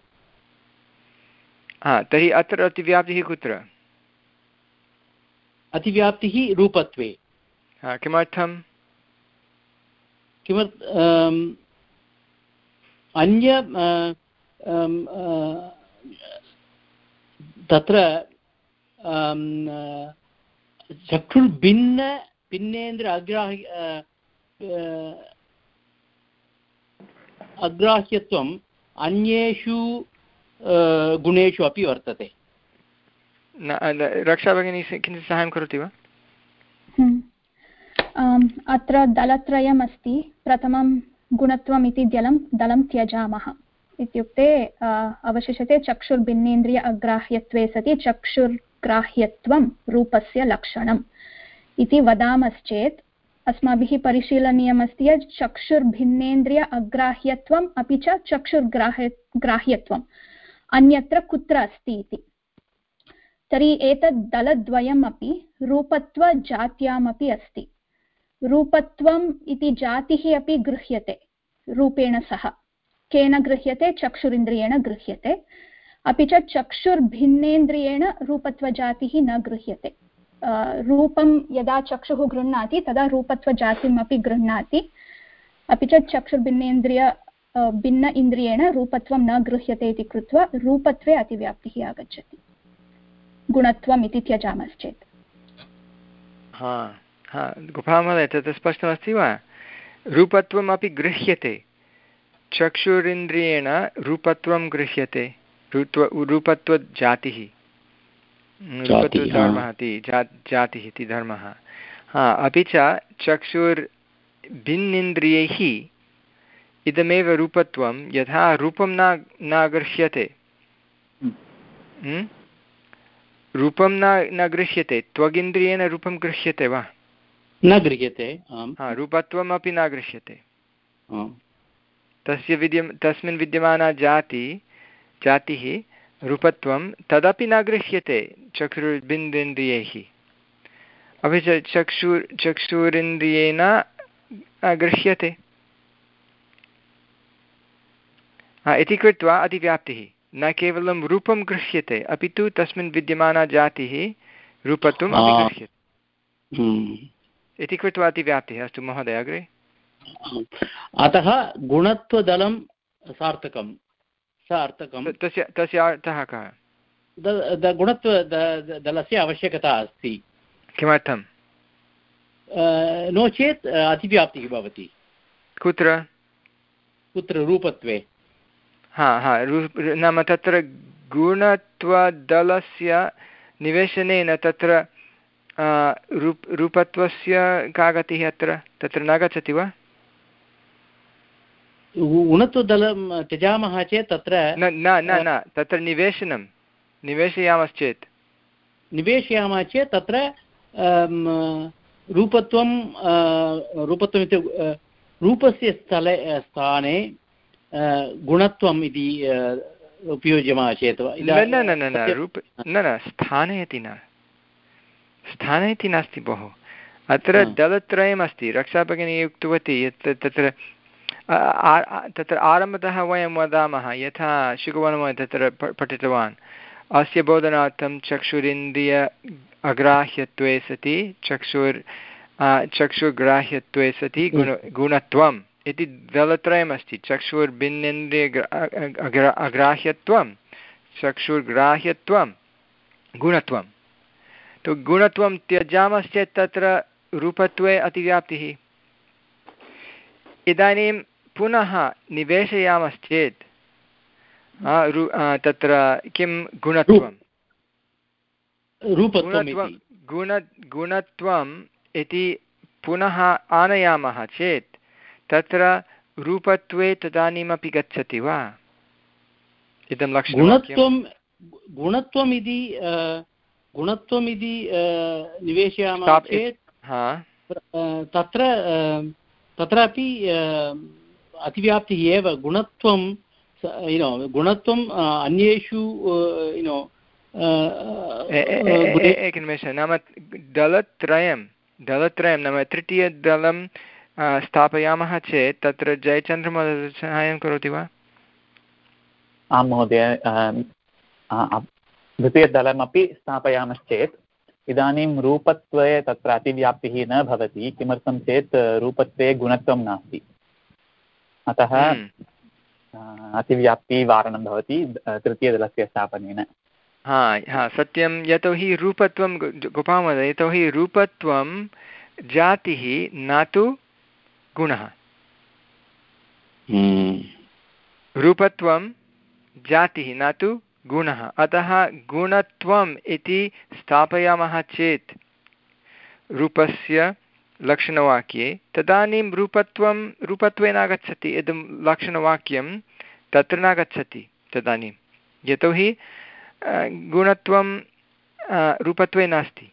हा तर्हि अत्र अतिव्याप्तिः कुत्र अतिव्याप्तिः रूपत्वे हा किमर्थं किमर्थम् अन्य तत्र चक्षुर्भिन्न भिन्नेन्द्र अग्राह्य अग्राह्यत्वम् अन्येषु गुणेषु अपि वर्तते रक्षा भगिनी किञ्चित् साहाय्यं करोति वा अत्र दलत्रयम् अस्ति प्रथमं गुणत्वम् इति दलं दलं त्यजामः इत्युक्ते अवशिष्यते चक्षुर्भिन्नेन्द्रिय अग्राह्यत्वे सति चक्षुर्ग्राह्यत्वं रूपस्य लक्षणम् इति वदामश्चेत् अस्माभिः परिशीलनीयमस्ति यत् चक्षुर्भिन्नेन्द्रिय अग्राह्यत्वम् अपि च चक्षुर्ग्राह्य ग्राह्यत्वम् अन्यत्र कुत्र अस्ति इति तर्हि एतद् दलद्वयम् अपि रूपत्वजात्यामपि अस्ति रूपत्वम् इति जातिः अपि गृह्यते रूपेण सह केन गृह्यते चक्षुरिन्द्रियेण गृह्यते अपि च चक्षुर्भिन्नेन्द्रियेण रूपत्वजातिः न गृह्यते रूपं यदा चक्षुः गृह्णाति तदा रूपत्वजातिम् अपि गृह्णाति अपि च चक्षुर्भिन्नेन्द्रिय भिन्न इन्द्रियेण रूपत्वं न गृह्यते इति कृत्वा रूपत्वे अतिव्याप्तिः आगच्छति गुणत्वम् इति त्यजामश्चेत् हा हा गोपालमहोदय तत् स्पष्टमस्ति वा रूपत्वमपि गृह्यते चक्षुरिन्द्रियेण रूपत्वं गृह्यते रूपत्वजातिः रूपत्वधर्मः इति जातिः इति धर्मः हा अपि च चक्षुर्भिन्नेन्द्रियैः इदमेव रूपत्वं यथा रूपं न न गृह्यते रूपं न न गृह्यते त्वगिन्द्रियेण रूपं गृह्यते वा न गृह्यते हा रूपत्वम् अपि न गृह्यते तस्य विद्यम तस्मिन् विद्यमाना जाति जातिः रूपत्वं तदपि न गृह्यते चक्षुर्भिन्नेन्द्रियैः अपि च चक्षु चक्षुरिन्द्रियेण गृह्यते इति कृत्वा अतिव्याप्तिः न केवलं रूपं गृह्यते अपि तु तस्मिन् विद्यमाना जातिः रूपत्वम् अपि गृह्यते इति कृत्वा अतिव्याप्तिः अस्तु महोदय अग्रे अतः गुणत्वदलं सार्थकं सार्थकं तस्य तस्य अर्थः कः गुणत्व दलस्य आवश्यकता अस्ति किमर्थं नो चेत् अतिव्याप्तिः भवति कुत्र कुत्र रूपत्वे हा हा नाम तत्र गुणत्वदलस्य निवेशनेन तत्र रूप रूपत्वस्य का गतिः अत्र तत्र न गच्छति वा गुणत्वदलं त्यजामः चेत् तत्र न न न न तत्र निवेशनं निवेशयामश्चेत् निवेशयामः चेत् तत्र रूपत्वं रूपत्वम् इति रूपस्य स्थले स्थाने गुणत्वम् इति उपयुज्यमानः चेत् न न न न रूप न न स्थाने इति न स्थाने इति नास्ति बहु अत्र दलत्रयमस्ति रक्षाभगिनी उक्तवती यत् तत्र तत्र आरम्भतः वयं वदामः यथा शुकवनमहोदय तत्र पठितवान् अस्य बोधनार्थं चक्षुरिन्द्रिय अग्राह्यत्वे सति चक्षुर् चक्षुर्ग्राह्यत्वे सति गुण गुणत्वम् इति दलत्रयमस्ति चक्षुर्भिन्नेन्द्रिय अग्राह्यत्वं चक्षुर्ग्राह्यत्वं गुणत्वं तु गुणत्वं त्यजामश्चेत् तत्र रूपत्वे अतिव्याप्तिः इदानीं पुनः निवेशयामश्चेत् तत्र किं गुणत्वं गुणत्वं गुण गुणत्वम् इति पुनः आनयामः चेत् तत्र रूपत्वे तदानीमपि गच्छति वा इदं लक्षणं गुणत्वं गुणत्वम् इति गुणत्वम् इति निवेशयामः चेत् तत्र तत्रापि अतिव्याप्तिः एव गुणत्वं you know गुणत्वं अन्येषु you know एकनिमेषः नाम दलत्रयं दलत्रयं नाम तृतीयदलं स्थापयामः चेत् तत्र जयचन्द्रमहोदय साहाय्यं करोति वा? आं महोदय, द्वितीयदलमपि स्थापयामश्चेत् इदानीं रूपत्वे तत्र अतिव्याप्तिः न भवति। किमर्थं चेत् रूपत्वे गुणत्वं नास्ति, अतः अतिव्याप्तिवारणं भवति तृतीयदलस्य स्थापनेन। हा हा सत्यं, यतोहि रूपत्वं गोपालमहोदय, यतोहि रूपत्वं जातिः न तु गुणः। रूपत्वं जातिः न तु गुणः, अतः गुणत्वम् इति स्थापयामः चेत् रूपस्य लक्षणवाक्ये तदानीं रूपत्वं रूपत्वेन आगच्छति। इदं लक्षणवाक्यं तत्र न गच्छति तदानीं, यतोहि गुणत्वं रूपत्वे नास्ति,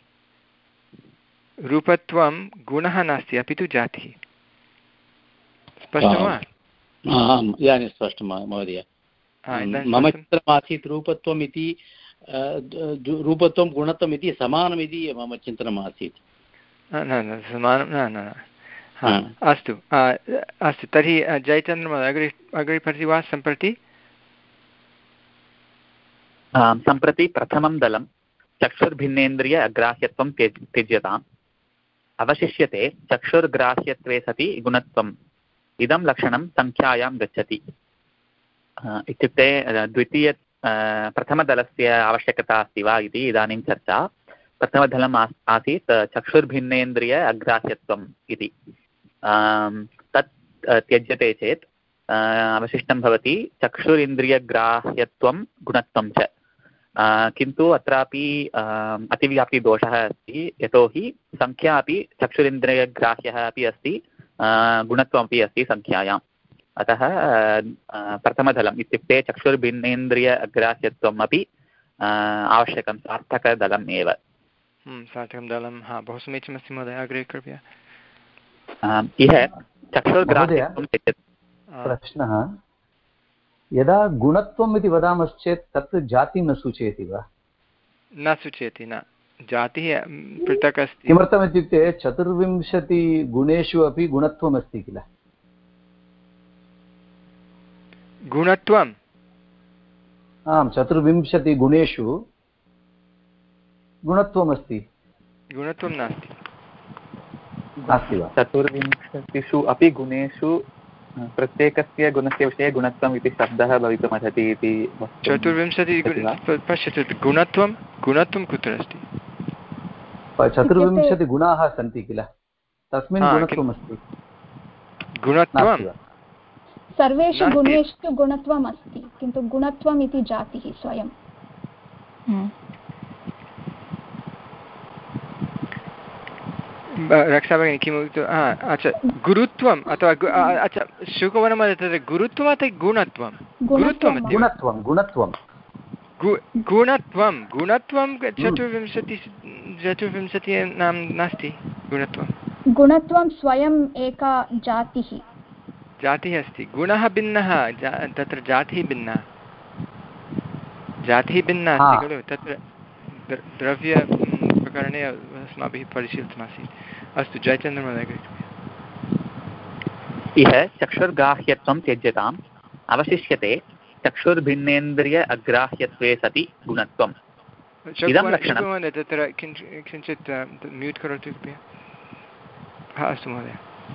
रूपत्वं गुणः नास्ति अपि तु जातिः। स्पष्टं वा? आम्, इदानीं स्पष्टं महोदय। मम चिन्तनमासीत् रूपत्वम् इति रूपत्वं गुणत्वम् इति समानमिति मम चिन्तनमासीत्। न न समानं न न अस्तु अस्तु तर्हि जयचन्द्रमहोदय अग्रे अग्रे पठति वा? सम्प्रति सम्प्रति प्रथमं दलं चक्षुर्भिन्नेन्द्रिय अग्राह्यत्वं त्यज्यताम्, अवशिष्यते चक्षुर्ग्राह्यत्वे सति गुणत्वम्, इदं लक्षणं सङ्ख्यायां गच्छति। इत्युक्ते द्वितीय प्रथमदलस्य आवश्यकता अस्ति वा इति इदानीं चर्चा। प्रथमदलम् आसीत् चक्षुर्भिन्नेन्द्रिय अग्राह्यत्वम् इति, तत् त्यज्यते चेत् अवशिष्टं भवति चक्षुरिन्द्रियग्राह्यत्वं गुणत्वं च। किन्तु अत्रापि अतिव्याप्तिदोषः अस्ति, यतोहि सङ्ख्या अपि चक्षुरिन्द्रियग्राह्यः अपि अस्ति, गुणत्वमपि अस्ति सङ्ख्यायाम्। अतः प्रथमदलम् इत्युक्ते चक्षुर्भिन्नेन्द्रिय अग्राह्यत्वम् अपि आवश्यकं, सार्थकदलम् एव। सार्थकं दलं, हा बहु समीचीनमस्ति महोदय, अग्रे कृपया। इह चक्षुर्ग्राह्यत्वं प्रश्नः, यदा गुणत्वम् इति वदामश्चेत् तत् जातिं न सूचयति वा? न सूचयति, न, जातिः पृथक् अस्ति। किमर्थमित्युक्ते चतुर्विंशतिगुणेषु अपि गुणत्वमस्ति किल? गुणत्वम् आं, चतुर्विंशतिगुणेषु गुणत्वमस्ति, गुणत्वं नास्ति। नास्ति वा? चतुर्विंशतिषु अपि गुणेषु प्रत्येकस्य गुणस्य विषये गुणत्वम् इति शब्दः भवितुमर्हति इति। चतुर्विंशति पश्यतु, गुणत्वं गुणत्वं कुत्र अस्ति? चतुर्विंशतिगुणाः सन्ति किल, तस्मिन् गुणत्वमस्ति। गुणत्वं सर्वेषु गुणेषु गुणत्वम् अस्ति, किन्तु गुणत्वम् इति जातिः स्वयं। रक्षा भगिनी किम् उक्तम्? अच्छा, गुरुत्वम् अथवा अच्छा शुकवनमध्ये तत्र गुरुत्वम् अथवा गुणत्वं? गुरुत्वं गुणत्वं गुणत्वं गुणत्वं गुणत्वं चतुर्विंशति चतुर्विंशतिः नाम नास्ति। गुणत्वं गुणत्वं स्वयम् एका जातिः जातिः अस्ति। गुणः भिन्नः, तत्र जातिः भिन्ना, जातिः भिन्ना अस्ति खलु। तत्र द्रव्यप्रकरणे अस्माभिः परिशीलितमासीत्। अस्तु, जयचन्द्रमहोदय। इह चक्षुर्ग्राह्यत्वं त्यज्यताम्, अवशिष्यते चक्षुर्भिन्नेन्द्रिय अग्राह्यत्वे सति गुणत्वम्, इदं लक्षणं। तत्र किञ्चित् म्यूट् करोतु कृपया। अस्तु महोदय।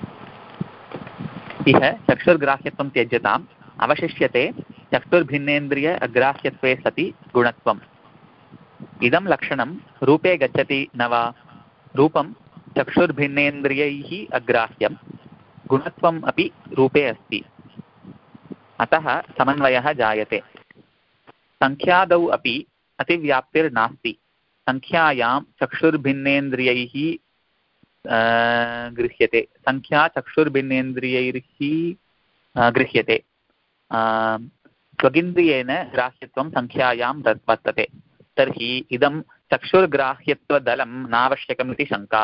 इह चक्षुर्ग्राह्यत्वं त्यज्यताम्, अवशिष्यते चक्षुर्भिन्नेन्द्रिय अग्राह्यत्वे सति गुणत्वम्, इदं लक्षणं रूपे गच्छति न वा? रूपं चक्षुर्भिन्नेन्द्रियैः अग्राह्यं, गुणत्वम् अपि रूपे अस्ति, अतः समन्वयः जायते। सङ्ख्यादौ अपि अतिव्याप्तिर्नास्ति, सङ्ख्यायां चक्षुर्भिन्नेन्द्रियैः गृह्यते, सङ्ख्या चक्षुर्भिन्नेन्द्रियैः गृह्यते, स्वगिन्द्रियेण ग्राह्यत्वं सङ्ख्यायां वर्तते। तर्हि इदं चक्षुर्ग्राह्यत्वदलं नावश्यकम् इति शङ्का।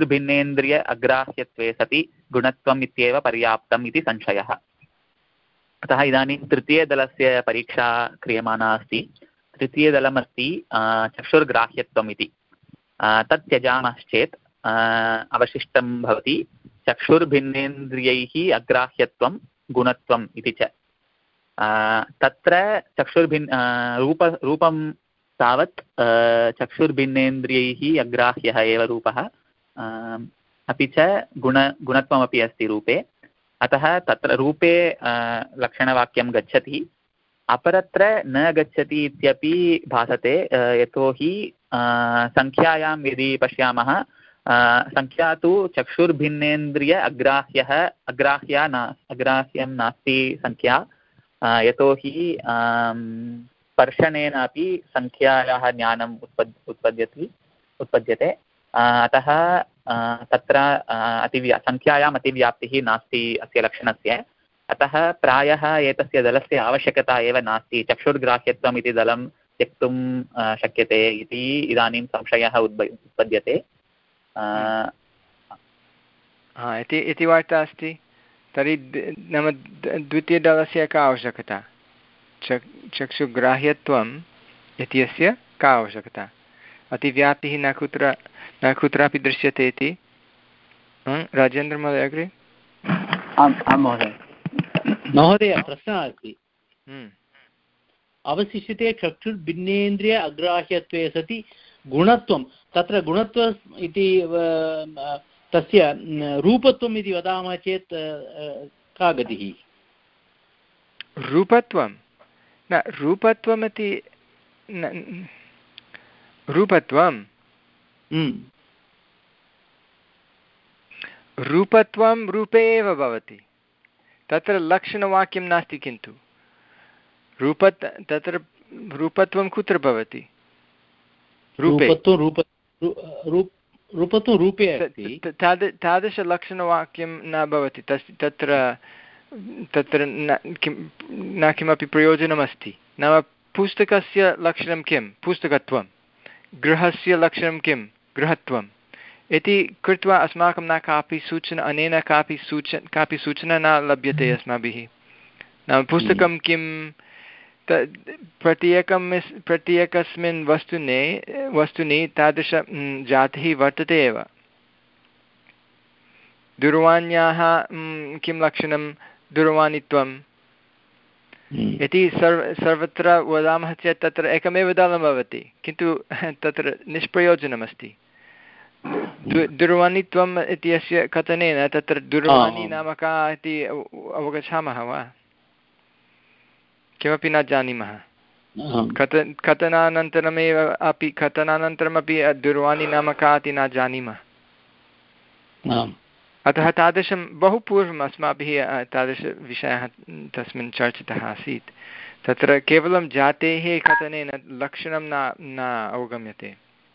चक्षुर्भिन्नेन्द्रिय अग्राह्यत्वे सति गुणत्वम् इत्येव पर्याप्तम् इति संशयः। अतः इदानीं तृतीयदलस्य परीक्षा क्रियमाणा अस्ति। तृतीयदलमस्ति चक्षुर्ग्राह्यत्वम् इति। तत् त्यजामश्चेत् अवशिष्टं भवति चक्षुर्भिन्नेन्द्रियैः अग्राह्यत्वं गुणत्वम् इति च। तत्र चक्षुर्भिन् रूप रूपं तावत् चक्षुर्भिन्नेन्द्रियैः अग्राह्यः एव रूपः, अपि च गुण गुणत्वमपि अस्ति रूपे। अतः तत्र रूपे लक्षणवाक्यं गच्छति, अपरत्र न गच्छति इत्यपि भासते। यतोहि संख्यायां यदि पश्यामः, संख्या तु चक्षुर्भिन्नेन्द्रिय अग्राह्यः अग्राह्या न अग्राह्यं नास्ति संख्या, यतोहि स्पर्शनेन अपि संख्यायाः ज्ञानम् उत्पद् उत्पद्यते उत्पद्यते अतः तत्र अतिव्या संख्यायाम् अतिव्याप्तिः नास्ति अस्य लक्षणस्य। अतः प्रायः एतस्य दलस्य आवश्यकता एव नास्ति, चक्षुर्ग्राह्यत्वम् इति दलं त्यक्तुं शक्यते इति इदानीं संशयः उद्भ उत्पद्यते इति वार्ता अस्ति। तर्हि नाम द्वितीयदलस्य का आवश्यकता? चक् चक्षुग्राह्यत्वम् इत्यस्य का आवश्यकता? अतिव्याप्तिः न कुत्र न कुत्रापि दृश्यते इति। राजेन्द्रमहोदय अग्रे। आं महोदय महोदय प्रश्नः अस्ति। अवशिष्यते चक्षुर्भिन्नेन्द्रिय अग्राह्यत्वे सति गुणत्वं, तत्र गुणत्व इति तस्य रूपत्वम् इति वदामः चेत् का गतिः? रूपत्वं न रूपत्वमिति रूपत्वं रूपत्वं रूपे एव भवति, तत्र लक्षणवाक्यं नास्ति। किन्तु रूपत् तत्र रूपत्वं कुत्र भवति? रूपे रूपत्वं रूपे अस्ति। तादृशलक्षणवाक्यं न भवति तस् तत्र तत्र न किं न किमपि प्रयोजनमस्ति। नाम पुस्तकस्य लक्षणं किं? पुस्तकत्वं। गृहस्य लक्षणं किं? गृहत्वम् इति कृत्वा अस्माकं न कापि सूचना, अनेन कापि सूच कापि सूचना न लभ्यते अस्माभिः। नाम पुस्तकं किं, प्रत्येकं प्रत्येकस्मिन् वस्तुने वस्तुनि तादृश जातिः वर्तते एव। दूरवाण्याः किं लक्षणं? दूरवाणीत्वम् इति सर्व सर्वत्र वदामः चेत् तत्र एकमेव दलं भवति, किन्तु तत्र निष्प्रयोजनमस्ति। दूरवाणीत्वम् इत्यस्य कथनेन तत्र दूरवाणी नाम का इति अवगच्छामः वा? किमपि न जानीमः। कथ कथनानन्तरमेव अपि कथनानन्तरमपि दूरवाणी नाम का इति न जानीमः। अतः तादृशं बहु पूर्वम् अस्माभिः तादृशविषयः तस्मिन् चर्चितः आसीत्। तत्र केवलं जातेः कथनेन लक्षणं न न अवगम्यते।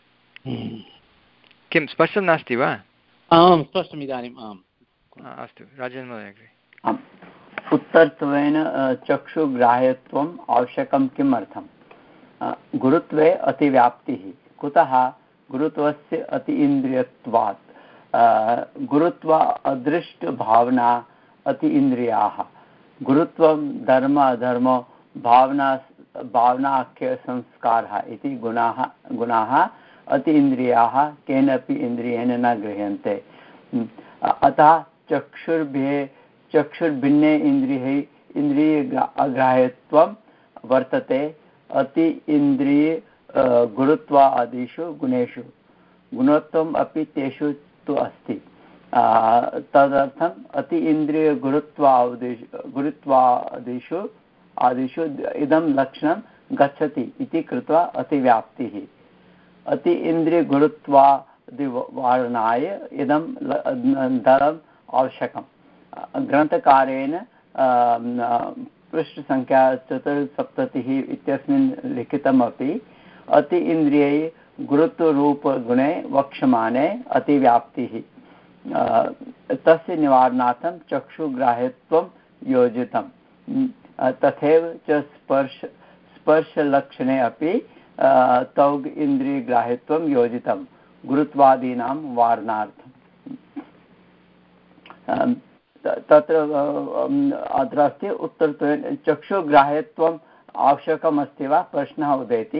किं स्पष्टं नास्ति वा? आम् स्पष्टम् इदानीम्। आम् अस्तु, राजेन्द्र महोदय अग्रे। उत्तरत्वेन चक्षुग्राह्यत्वम् आवश्यकं किम् अर्थं? गुरुत्वे अतिव्याप्तिः। कुतः? गुरुत्वस्य अति इन्द्रियत्वात्। गुरुत्व अदृष्टभावना अति इन्द्रियाः। गुरुत्वं धर्म अधर्म भावना भावनाख्यसंस्कारः इति गुणाः गुणाः अति इन्द्रियाः केनापि इन्द्रियेण न गृह्यन्ते। अतः चक्षुर्भ्ये चक्षुर्भिन्ने इन्द्रियैः इन्द्रिय अग्राह्यत्वं वर्तते अति इन्द्रिय गुरुत्वादिषु गुणेषु। गुणत्वम् अपि तेषु तु अस्ति। तदर्थम् अति इन्द्रिय गुरुत्वादिषु गुरुत्वादिषु आदिषु इदं लक्षणं गच्छति इति कृत्वा अतिव्याप्तिः। अति इन्द्रिय गुरुत्वादिवारणाय इदं दलम् आवश्यकं। ग्रन्थकारेण पृष्ठसङ्ख्या चतुस्सप्ततिः इत्यस्मिन् लिखितमपि अति इन्द्रिये गुरुत्वरूपगुणे वक्ष्यमाणे अतिव्याप्तिः। तस्य निवारणार्थं चक्षुग्राह्यत्वं योजितं। तथैव च स्पर्श स्पर्शलक्षणे अपि तौग इन्द्रियग्राह्यत्वं योजितं गुरुत्वादीनां वारणार्थम्। तत्र अत्र अस्ति उत्तरत्वेन चक्षुग्राह्यत्वम् आवश्यकम् अस्ति वा प्रश्नः उदेति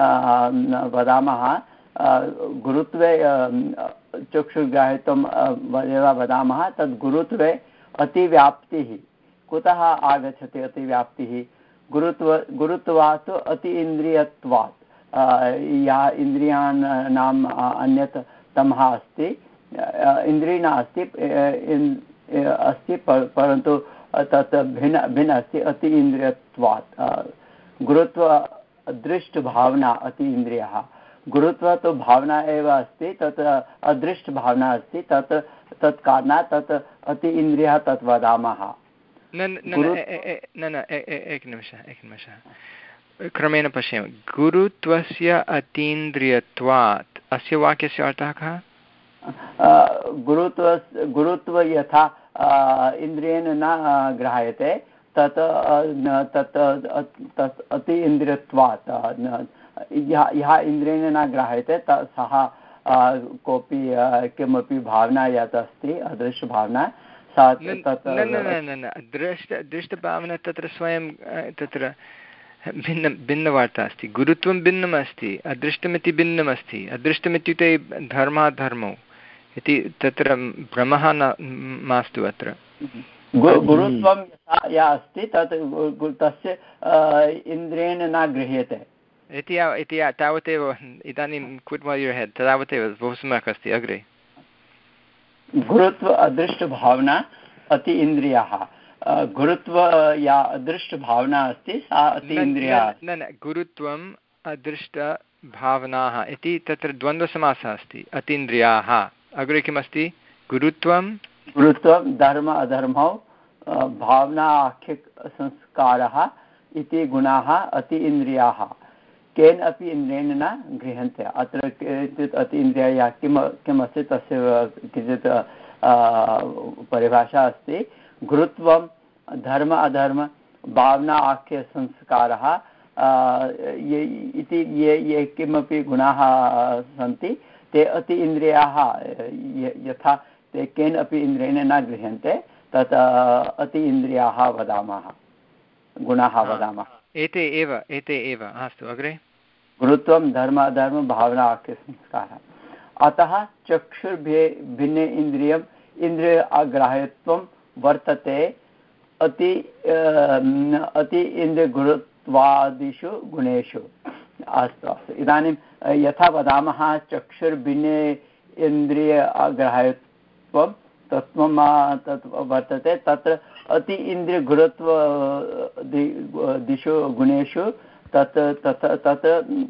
वदामः गुरुत्वे चक्षुग्राह्यत्वं यदा वदामः तद् गुरुत्वे अतिव्याप्तिः कुतः आगच्छति अतिव्याप्तिः गुरुत्व गुरुत्वात् अति इन्द्रियत्वात् या इन्द्रियाणाम् अन्यत् तमः अस्ति इन्द्रियः अस्ति अस्ति परन्तु तत् भिन्न भिन्न अस्ति अति इन्द्रियत्वात् गुरुत्व अदृष्टभावना अति इन्द्रियः गुरुत्व तु भावना एव अस्ति तत् अदृष्टभावना अस्ति तत् तत् कारणात् तत् अति इन्द्रियः तत् वदामः न न एकनिमिषः एकनिमिषः क्रमेण पश्यामः गुरुत्वस्य अतीन्द्रियत्वात् अस्य वाक्यस्य अर्थः कः गुरुत्व गुरुत्व यथा इन्द्रियेण न ग्रह्यते तत् तत् तत् अति इन्द्रियत्वात् यः इन्द्रियेण न ग्रह्यते सः कोऽपि किमपि भावना यत् अस्ति अदृश्यभावना सा तत् दृष्ट दृष्टभावना तत्र स्वयं तत्र भिन्न भिन्नवार्ता अस्ति गुरुत्वं भिन्नम् अस्ति अदृष्टमिति भिन्नम् अस्ति अदृष्टमित्युक्ते धर्माधर्मौ इति तत्र भ्रमः न मास्तु अत्र गुरुत्वं या अस्ति तत् तस्य इन्द्रियेण न गृह्यते इति इति तावदेव इदानीं क्विट् वाल् युर् हेड् तावदेव बहु सम्यक् अस्ति अग्रे गुरुत्व अदृष्टभावना अति इन्द्रियः गुरुत्व या अदृष्टभावना अस्ति सा अति इन्द्रियः न न गुरुत्वम् अदृष्टभावनाः इति तत्र द्वन्द्वसमासः अस्ति अतीन्द्रियाः अग्रे किमस्ति गुरुत्वं गुरुत्वं धर्म अधर्मौ भावना आख्यसंस्कारः इति गुणाः अति इन्द्रियाः केन अपि इन्द्रियेण न गृह्यन्ते अत्र किञ्चित् अति इन्द्रियः किं किमस्ति तस्य किञ्चित् परिभाषा अस्ति गुरुत्वं धर्म अधर्म भावना आख्यसंस्कारः इति ये ये किमपि गुणाः सन्ति ते अति इन्द्रियाः यथा ते केन अपि इन्द्रियेण न गृह्यन्ते तत् अति इन्द्रियाः वदामः गुणाः वदामः एते एव एते एव अस्तु अग्रे गुरुत्वं धर्म अधर्म भावना आख्यसंस्कारः अतः चक्षुर्भे भिन्ने इन्द्रियम् इन्द्रिय अग्राह्यत्वं वर्तते अति अति इन्द्रियगुरुत्वादिषु गुणेषु अस्तु अस्तु इदानीं यथा वदामः चक्षुर्भिन्ने इन्द्रिय अग्राह्यत्वं तत्त्वं तत् वर्तते तत्र अति इन्द्रियगुरुत्व दिषु गुणेषु तत् तत् तत्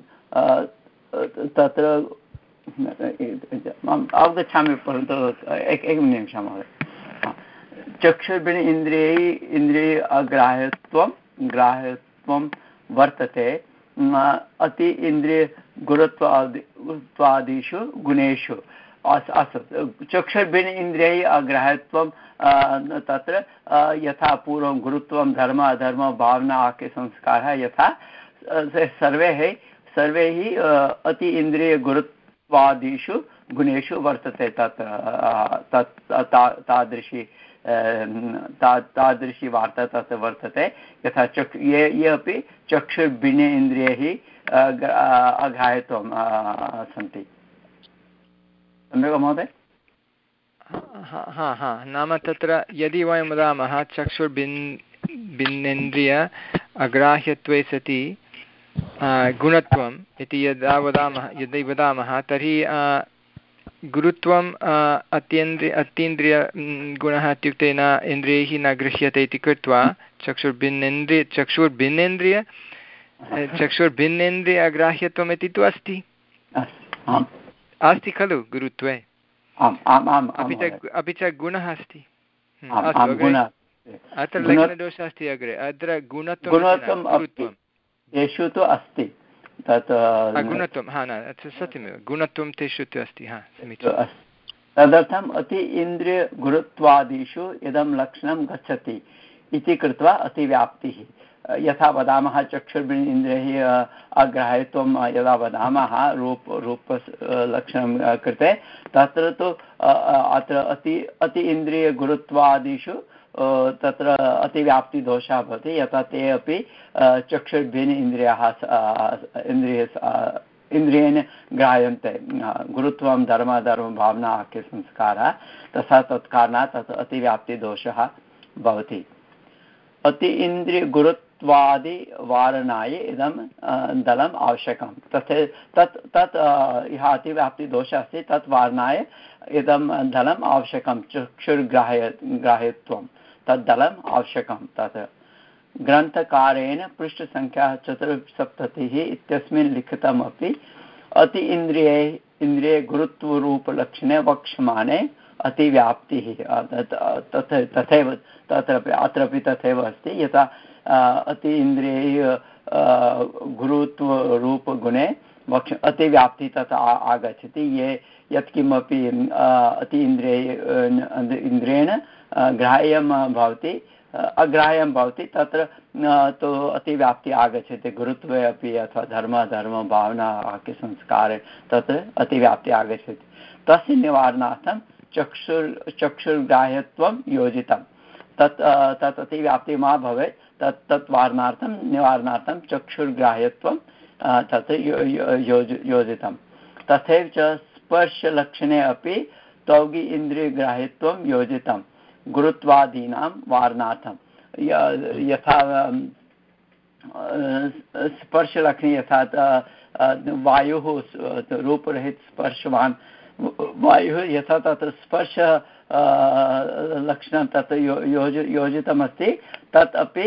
तत्र अवगच्छामि परन्तु एक एकं निमिषं महोदय चक्षुर्भिन्न इन्द्रियै इन्द्रिय अग्राह्यत्वं ग्राह्यत्वं वर्तते अति इन्द्रियगुरुत्वादिषु गुणेषु अस्तु चक्षुर्भिन्न इन्द्रियैः अग्राह्यत्वं तत्र यथा पूर्वं गुरुत्वं धर्म अधर्म भावना आख्यसंस्कारः यथा सर्वैः सर्वैः अति इन्द्रियगुरुत्वादिषु गुणेषु वर्तते तत् तत् तादृशी तादृशी वार्ता तत् वर्तते यथा चक् ये ये अपि चक्षुर्भिन्ने इन्द्रियैः अग्राह्यत्वं सन्ति सम्यक् महोदय हा हा नाम तत्र यदि वयं वदामः चक्षुर्भिन् भिन्नेन्द्रिय अग्राह्यत्वे सति गुणत्वम् इति यदा वदामः यदि वदामः तर्हि गुरुत्वम् अत्यन्द्रिय अतीन्द्रिय गुणः इत्युक्ते न इन्द्रियैः न गृह्यते इति कृत्वा चक्षुर्भिन्नेन्द्रिय चक्षुर्भिन्नेन्द्रिय चक्षुर्भिन्नेन्द्रिय अग्राह्यत्वम् इति तु अस्ति अस्ति खलु गुरुत्वे अपि च अपि च गुणः अस्ति अत्र लग्नदोषः अस्ति अग्रे अत्र गुणत्वं येषु तु अस्ति तत् गुणत्वं हा न सत्यमेव गुणत्वं तेषु तु अस्ति हा समीचीनं तदर्थम् अति इन्द्रियगुरुत्वादिषु इदं लक्षणं गच्छति इति कृत्वा अतिव्याप्तिः यथा वदामः चक्षुर्बिन् इन्द्रियैः अग्राह्यत्वं यदा वदामः रूप रूपलक्षणं कृते तत्र तु अत्र अति अति इन्द्रियगुरुत्वादिषु तत्र अतिव्याप्तिदोषः भवति यथा ते अपि चक्षुर्भिन् इन्द्रियाः इन्द्रिय इन्द्रियेण ग्राह्यन्ते गुरुत्वं धर्म धर्म भावना आख्यसंस्कारः तथा तत्कारणात् तत् अतिव्याप्तिदोषः भवति। अति इन्द्रियगुरुत्वादि वारणाय इदं दलम् आवश्यकं तथा तत् तत् यः अतिव्याप्तिदोषः अस्ति तत् वारणाय इदं दलम् आवश्यकं चक्षुर्ग्राह्य ग्राह्यत्वं तद् दलम् आवश्यकं। तत् ग्रन्थकारेण पृष्ठसङ्ख्या चतुस्सप्ततिः इत्यस्मिन् लिखितमपि अति इन्द्रिये इन्द्रियगुरुत्वरूपलक्षणे वक्ष्यमाणे अतिव्याप्तिः तथैव तत्रापि अत्रापि तथैव अस्ति यथा अति इन्द्रिये गुरुत्वरूपगुणे वक्ष अतिव्याप्ति तथा आगच्छति ये यत्किमपि अति इन्द्रिय इन्द्रियेण ग्राह्यं भवति अग्राह्यं भवति तत्र तु अतिव्याप्ति आगच्छति गुरुत्वे अपि अथवा धर्म धर्म भावना आख्यसंस्कारे तत्र अतिव्याप्ति आगच्छति। तस्य निवारणार्थं चक्षुर् चक्षुर्ग्राह्यत्वं योजितं तत् तत् अतिव्याप्ति मा भवेत् तत् तत् वारणार्थं निवारणार्थं चक्षुर्ग्राह्यत्वं तत्र योज योजितं। तथैव च स्पर्शलक्षणे अपि तौगि इन्द्रियग्राह्यत्वं योजितं गुरुत्वादीनां वारणार्थं यथा स्पर्शलक्षणे यथा वायुः रूपरहित स्पर्शवान् वायुः यथा तत्र स्पर्श लक्षणं तत्र योज योजितमस्ति तत् अपि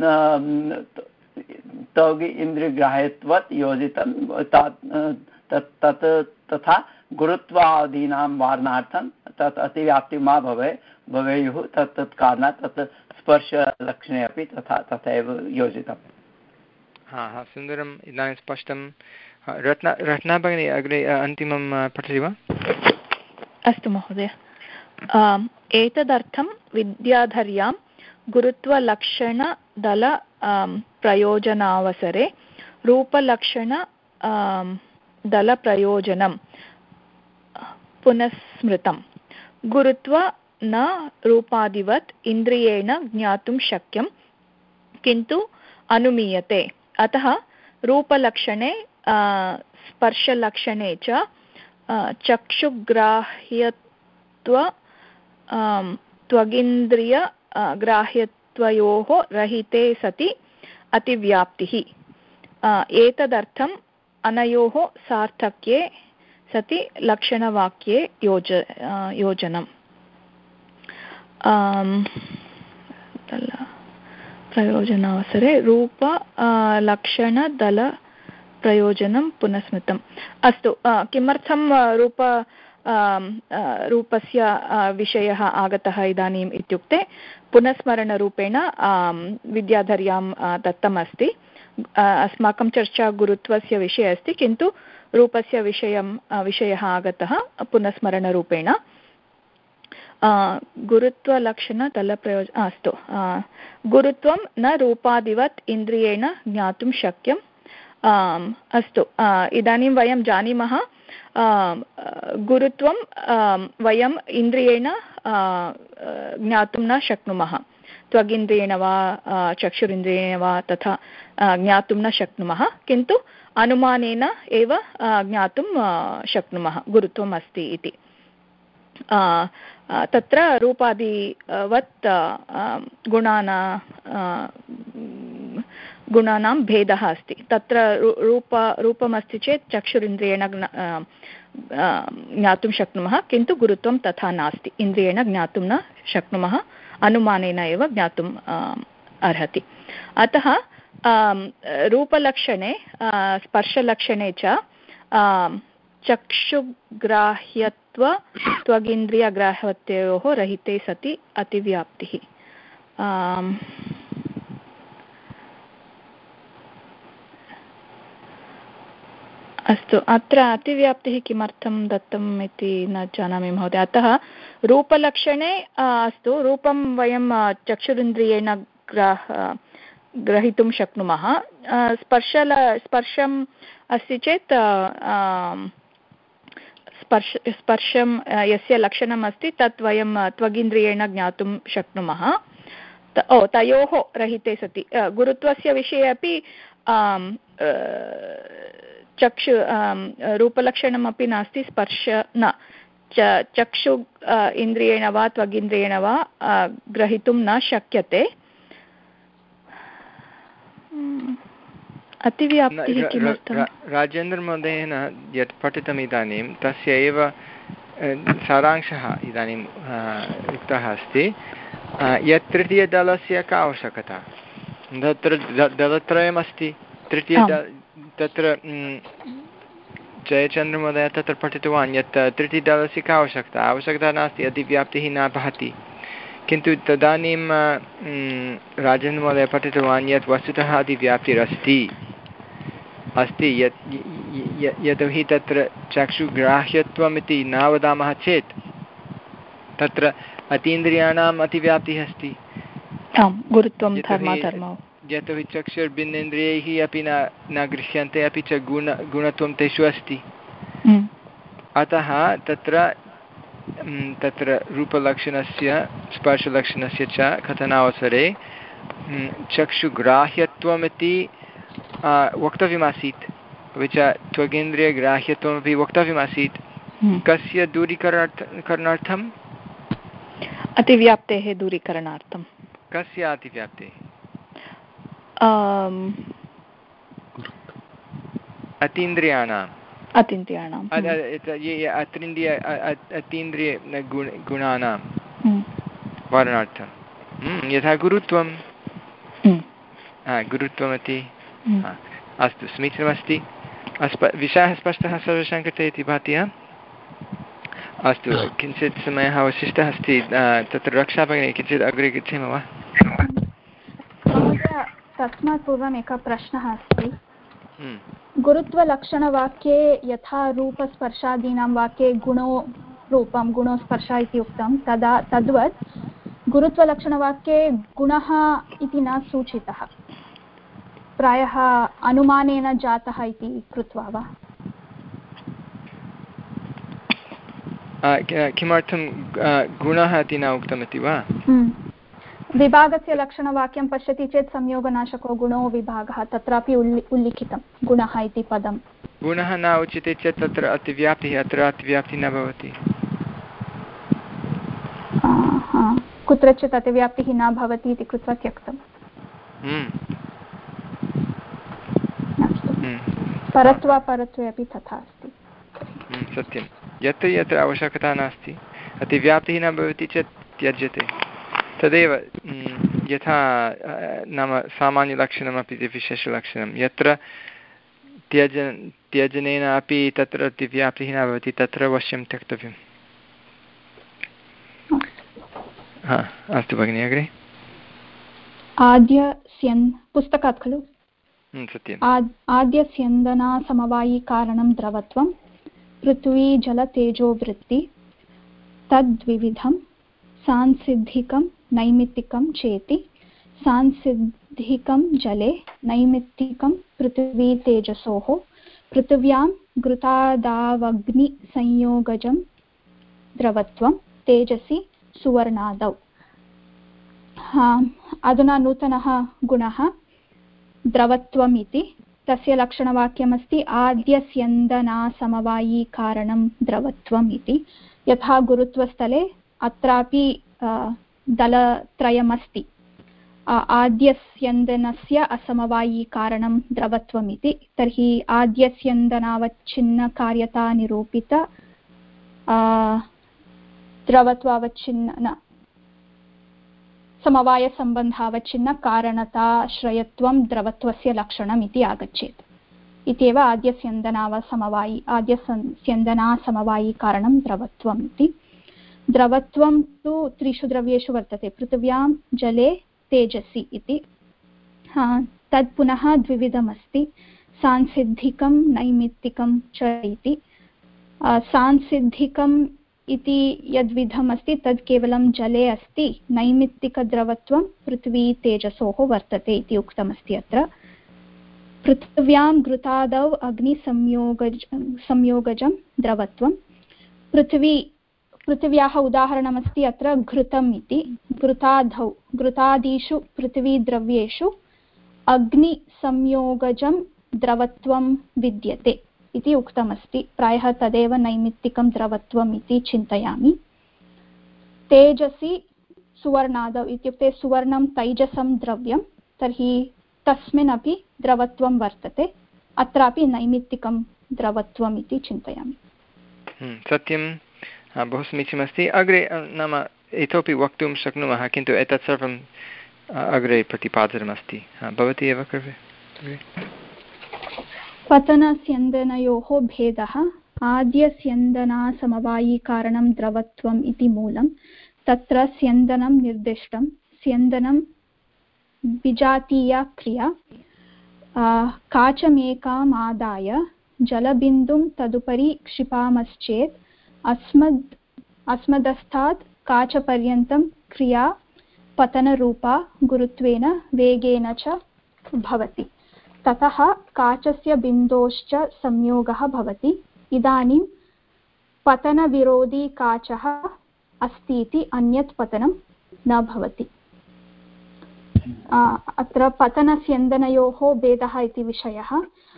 तौगि इन्द्रियग्राह्यत्वत् योजितं तत् तत् तथा गुरुत्वादीनां वारणार्थं तत् अतिव्याप्ति मा भवे भवेयुः तत् तत् कारणात् तत् स्पर्शलक्षणे अपि तथा तथैव योजितम्। हा हा सुन्दरम् इदानीं स्पष्टं। रत्ना रत्ना भगिनी अग्रे अन्तिमं पठति वा? अस्तु महोदय। एतदर्थं विद्याधर्यां गुरुत्वलक्षणदल प्रयोजनावसरे रूपलक्षण दलप्रयोजनं पुनस्मृतं। गुरुत्व न रूपादिवत् इन्द्रियेण ज्ञातुं शक्यं किन्तु अनुमीयते। अतः रूपलक्षणे स्पर्शलक्षणे च चक्षुग्राह्यत्व त्वगिन्द्रिय ग्राह्यत्वयोः रहिते सति अतिव्याप्तिः। एतदर्थम् अनयोः सार्थक्ये सति लक्षणवाक्ये योज योजनम् प्रयोजनावसरे रूप लक्षणदल प्रयोजनं पुनस्मृतम्। अस्तु, किमर्थं रूप रूपस्य विषयः आगतः इदानीम् इत्युक्ते पुनस्मरणरूपेण विद्याधर्यां दत्तमस्ति। अस्माकं चर्चा गुरुत्वस्य विषये अस्ति किन्तु रूपस्य विषयं विषयः आगतः पुनस्मरणरूपेण। गुरुत्वलक्षणदलप्रयोज अस्तु, गुरुत्वं न रूपादिवत् इन्द्रियेण ज्ञातुं शक्यम्। अस्तु, इदानीं वयं जानीमः गुरुत्वं वयम् इन्द्रियेण ज्ञातुं न शक्नुमः। त्वगिन्द्रियेण वा चक्षुरिन्द्रियेण वा तथा ज्ञातुं न शक्नुमः, किन्तु अनुमानेन एव ज्ञातुं शक्नुमः गुरुत्वम् अस्ति इति। तत्र रूपादिवत् गुणाना गुणानां भेदः अस्ति। तत्र रूप रूपमस्ति चेत् चक्षुरिन्द्रियेण ज्ञातुं शक्नुमः, किन्तु गुरुत्वं तथा नास्ति। इन्द्रियेण ज्ञातुं न शक्नुमः, अनुमानेन एव ज्ञातुम् अर्हति। अतः रूपलक्षणे स्पर्शलक्षणे च चक्षुग्राह्यत्व त्वगिन्द्रियग्राह्यत्वयोः रहिते सति अतिव्याप्तिः। अस्तु, अत्र अतिव्याप्तिः किमर्थं दत्तम् इति न जानामि महोदय। अतः रूपलक्षणे अस्तु, रूपं वयं चक्षुरिन्द्रियेण ग्राह ग्रहीतुं शक्नुमः। स्पर्श स्पर्शम् अस्ति चेत् स्पर्श स्पर्शं यस्य लक्षणम् अस्ति तत् वयं त्वगिन्द्रियेण ज्ञातुं शक्नुमः। ओ तयोः रहिते सति गुरुत्वस्य विषये अपि चक्षु रूपलक्षणमपि नास्ति, स्पर्श न चक्षु इन्द्रियेण वा त्वगिन्द्रियेण वा ग्रहीतुं न शक्यते। अतिव्याप्तिः किमर्थं? राजेन्द्रमहोदयेन यत् पठितम् इदानीं तस्य एव सारांशः इदानीम् उक्तः अस्ति यत् तृतीयदलस्य का आवश्यकता, तत्र दलत्रयमस्ति, तृतीय तत्र जयचन्द्रमहोदयः तत्र पठितवान् यत् तृतीयदलस्य का आवश्यकता आवश्यकता नास्ति, अतिव्याप्तिः न भवति। किन्तु तदानीं राजेन्द्रमहोदयः पठितवान् यत् वस्तुतः अतिव्याप्तिरस्ति अस्ति यत् यतोहि तत्र चक्षुग्राह्यत्वमिति न वदामः चेत् तत्र अतीन्द्रियाणाम् अतिव्याप्तिः अस्ति। यतोहि चक्षुर्भिन्नेन्द्रियैः अपि न न गृह्यन्ते, अपि च गुण गुणत्वं तेषु अस्ति। अतः तत्र तत्र रूपलक्षणस्य स्पर्शलक्षणस्य च कथनावसरे चक्षुग्राह्यत्वमिति वक्तव्यमासीत्, अपि च त्वगेन्द्रियग्राह्यत्वमपि वक्तव्यमासीत्। कस्य दूरीकरणार्थ करणार्थम्? अतिव्याप्तेः दूरीकरणार्थं। कस्य अतिव्याप्तेः? अतीन्द्रियाणाम् अतीन्द्रियाणाम् अतीन्द्रिय अतीन्द्रिय गुणानां वर्णार्थं, यथा गुरुत्वं गुरुत्वमिति। अस्तु, समीचीनमस्ति। अस्प विषयः स्पष्टः सर्वेषां कृते इति भाति। अस्तु, किञ्चित् समयः अवशिष्टः अस्ति, तत्र रक्षा भगिनी किञ्चित् अग्रे गच्छेम वा? तस्मात् पूर्वम् एकः प्रश्नः अस्ति। गुरुत्वलक्षणवाक्ये यथा रूपस्पर्शादीनां वाक्ये गुणो रूपं गुणो स्पर्श इति उक्तं, तदा तद्वत् गुरुत्वलक्षणवाक्ये गुणः इति न सूचितः, प्रायः अनुमानेन जातः इति कृत्वा वा? किमर्थं गुणः इति न उक्तमिति वा? विभागस्य लक्षणवाक्यं पश्यति चेत् संयोगनाशको गुणो विभागः, तत्रापि उल्लि उल्लिखितं गुणः इति पदं। गुणः न उच्यते चेत् तत्र अतिव्याप्तिः, अत्र अतिव्याप्तिः न भवति। कुत्रचित् अतिव्याप्तिः न भवति इति कृत्वा त्यक्तम्। परत्वापरत्वे अपि तथा अस्ति। सत्यं, यत्र यत्र आवश्यकता नास्ति, अतिव्याप्तिः न भवति चेत् त्यज्यते। तदेव यथा नाम सामान्यलक्षणमपि विशेषलक्षणं, यत्र त्यज त्यजनेन अपि तत्र अतिव्याप्तिः न भवति, तत्र अवश्यं त्यक्तव्यम्। हा, अस्तु भगिनि, अग्रे। आद्यस्यन् पुस्तकात् खलु? सत्यम्। आद्यस्यन्दनासमवायिकारणं द्रवत्वं पृथ्वी जलतेजोवृत्ति तद्विविधं सांसिद्धिकं नैमित्तिकं चेति सांसिद्धिकं जले नैमित्तिकं पृथिवी तेजसोः पृथिव्यां घृतादावग्निसंयोगजं द्रवत्वं तेजसि सुवर्णादौ। अधुना नूतनः गुणः द्रवत्वम् इति, तस्य लक्षणवाक्यमस्ति आद्यस्यन्दनासमवायिकारणं द्रवत्वम् इति। यथा गुरुत्वस्थले अत्रापि दलत्रयमस्ति, आद्यस्यन्दनस्य असमवायिकारणं द्रवत्वमिति। तर्हि आद्यस्यन्दनावच्छिन्नकार्यता निरूपित द्रवत्वावच्छिन्न समवायसम्बन्धावच्छिन्नकारणताश्रयत्वं द्रवत्वस्य लक्षणम् इति आगच्छेत्। इत्येव आद्यस्यन्दनावसमवायि आद्यस्यन्दनासमवायिकारणं द्रवत्वम् इति। द्रवत्वं तु त्रिषु द्रव्येषु वर्तते, पृथिव्यां जले तेजसि इति। तत् पुनः द्विविधमस्ति, सांसिद्धिकं नैमित्तिकं च इति। सांसिद्धिकं इति यद्विधमस्ति तद् केवलं जले अस्ति, नैमित्तिकद्रवत्वं पृथ्वी तेजसोः वर्तते इति उक्तमस्ति अत्र। पृथिव्यां घृतादौ अग्निसंयोगज संयोगजं द्रवत्वं, पृथिवी पृथिव्याः उदाहरणमस्ति अत्र घृतम् इति। घृतादौ घृतादिषु पृथिवीद्रव्येषु अग्निसंयोगजं द्रवत्वं विद्यते इति उक्तमस्ति। प्रायः तदेव नैमित्तिकं द्रवत्वम् इति चिन्तयामि। तेजसि सुवर्णादौ इत्युक्ते सुवर्णं तैजसं द्रव्यं, तर्हि तस्मिन् अपि द्रवत्वं वर्तते, अत्रापि नैमित्तिकं द्रवत्वम् इति चिन्तयामि। सत्यं, बहु समीचीनमस्ति। अग्रे नाम इतोपि वक्तुं शक्नुमः, किन्तु एतत् सर्वं अग्रे प्रतिपादितमस्ति। भवती एव कृपया। पतनस्यन्दनयोः भेदः। आद्यस्यन्दनासमवायिकारणं द्रवत्वम् इति मूलं, तत्र स्यन्दनं निर्दिष्टं। स्यन्दनं विजातीया क्रिया। काचमेकाम् आदाय जलबिन्दुं तदुपरि क्षिपामश्चेत् अस्मद् अस्मदस्थात् काचपर्यन्तं क्रिया पतनरूपा गुरुत्वेन वेगेन च भवति। ततः काचस्य बिन्दोश्च संयोगः भवति। इदानीं पतनविरोधी काचः अस्ति इति अन्यत् पतनं न भवति। अत्र पतनस्यन्दनयोः भेदः इति विषयः।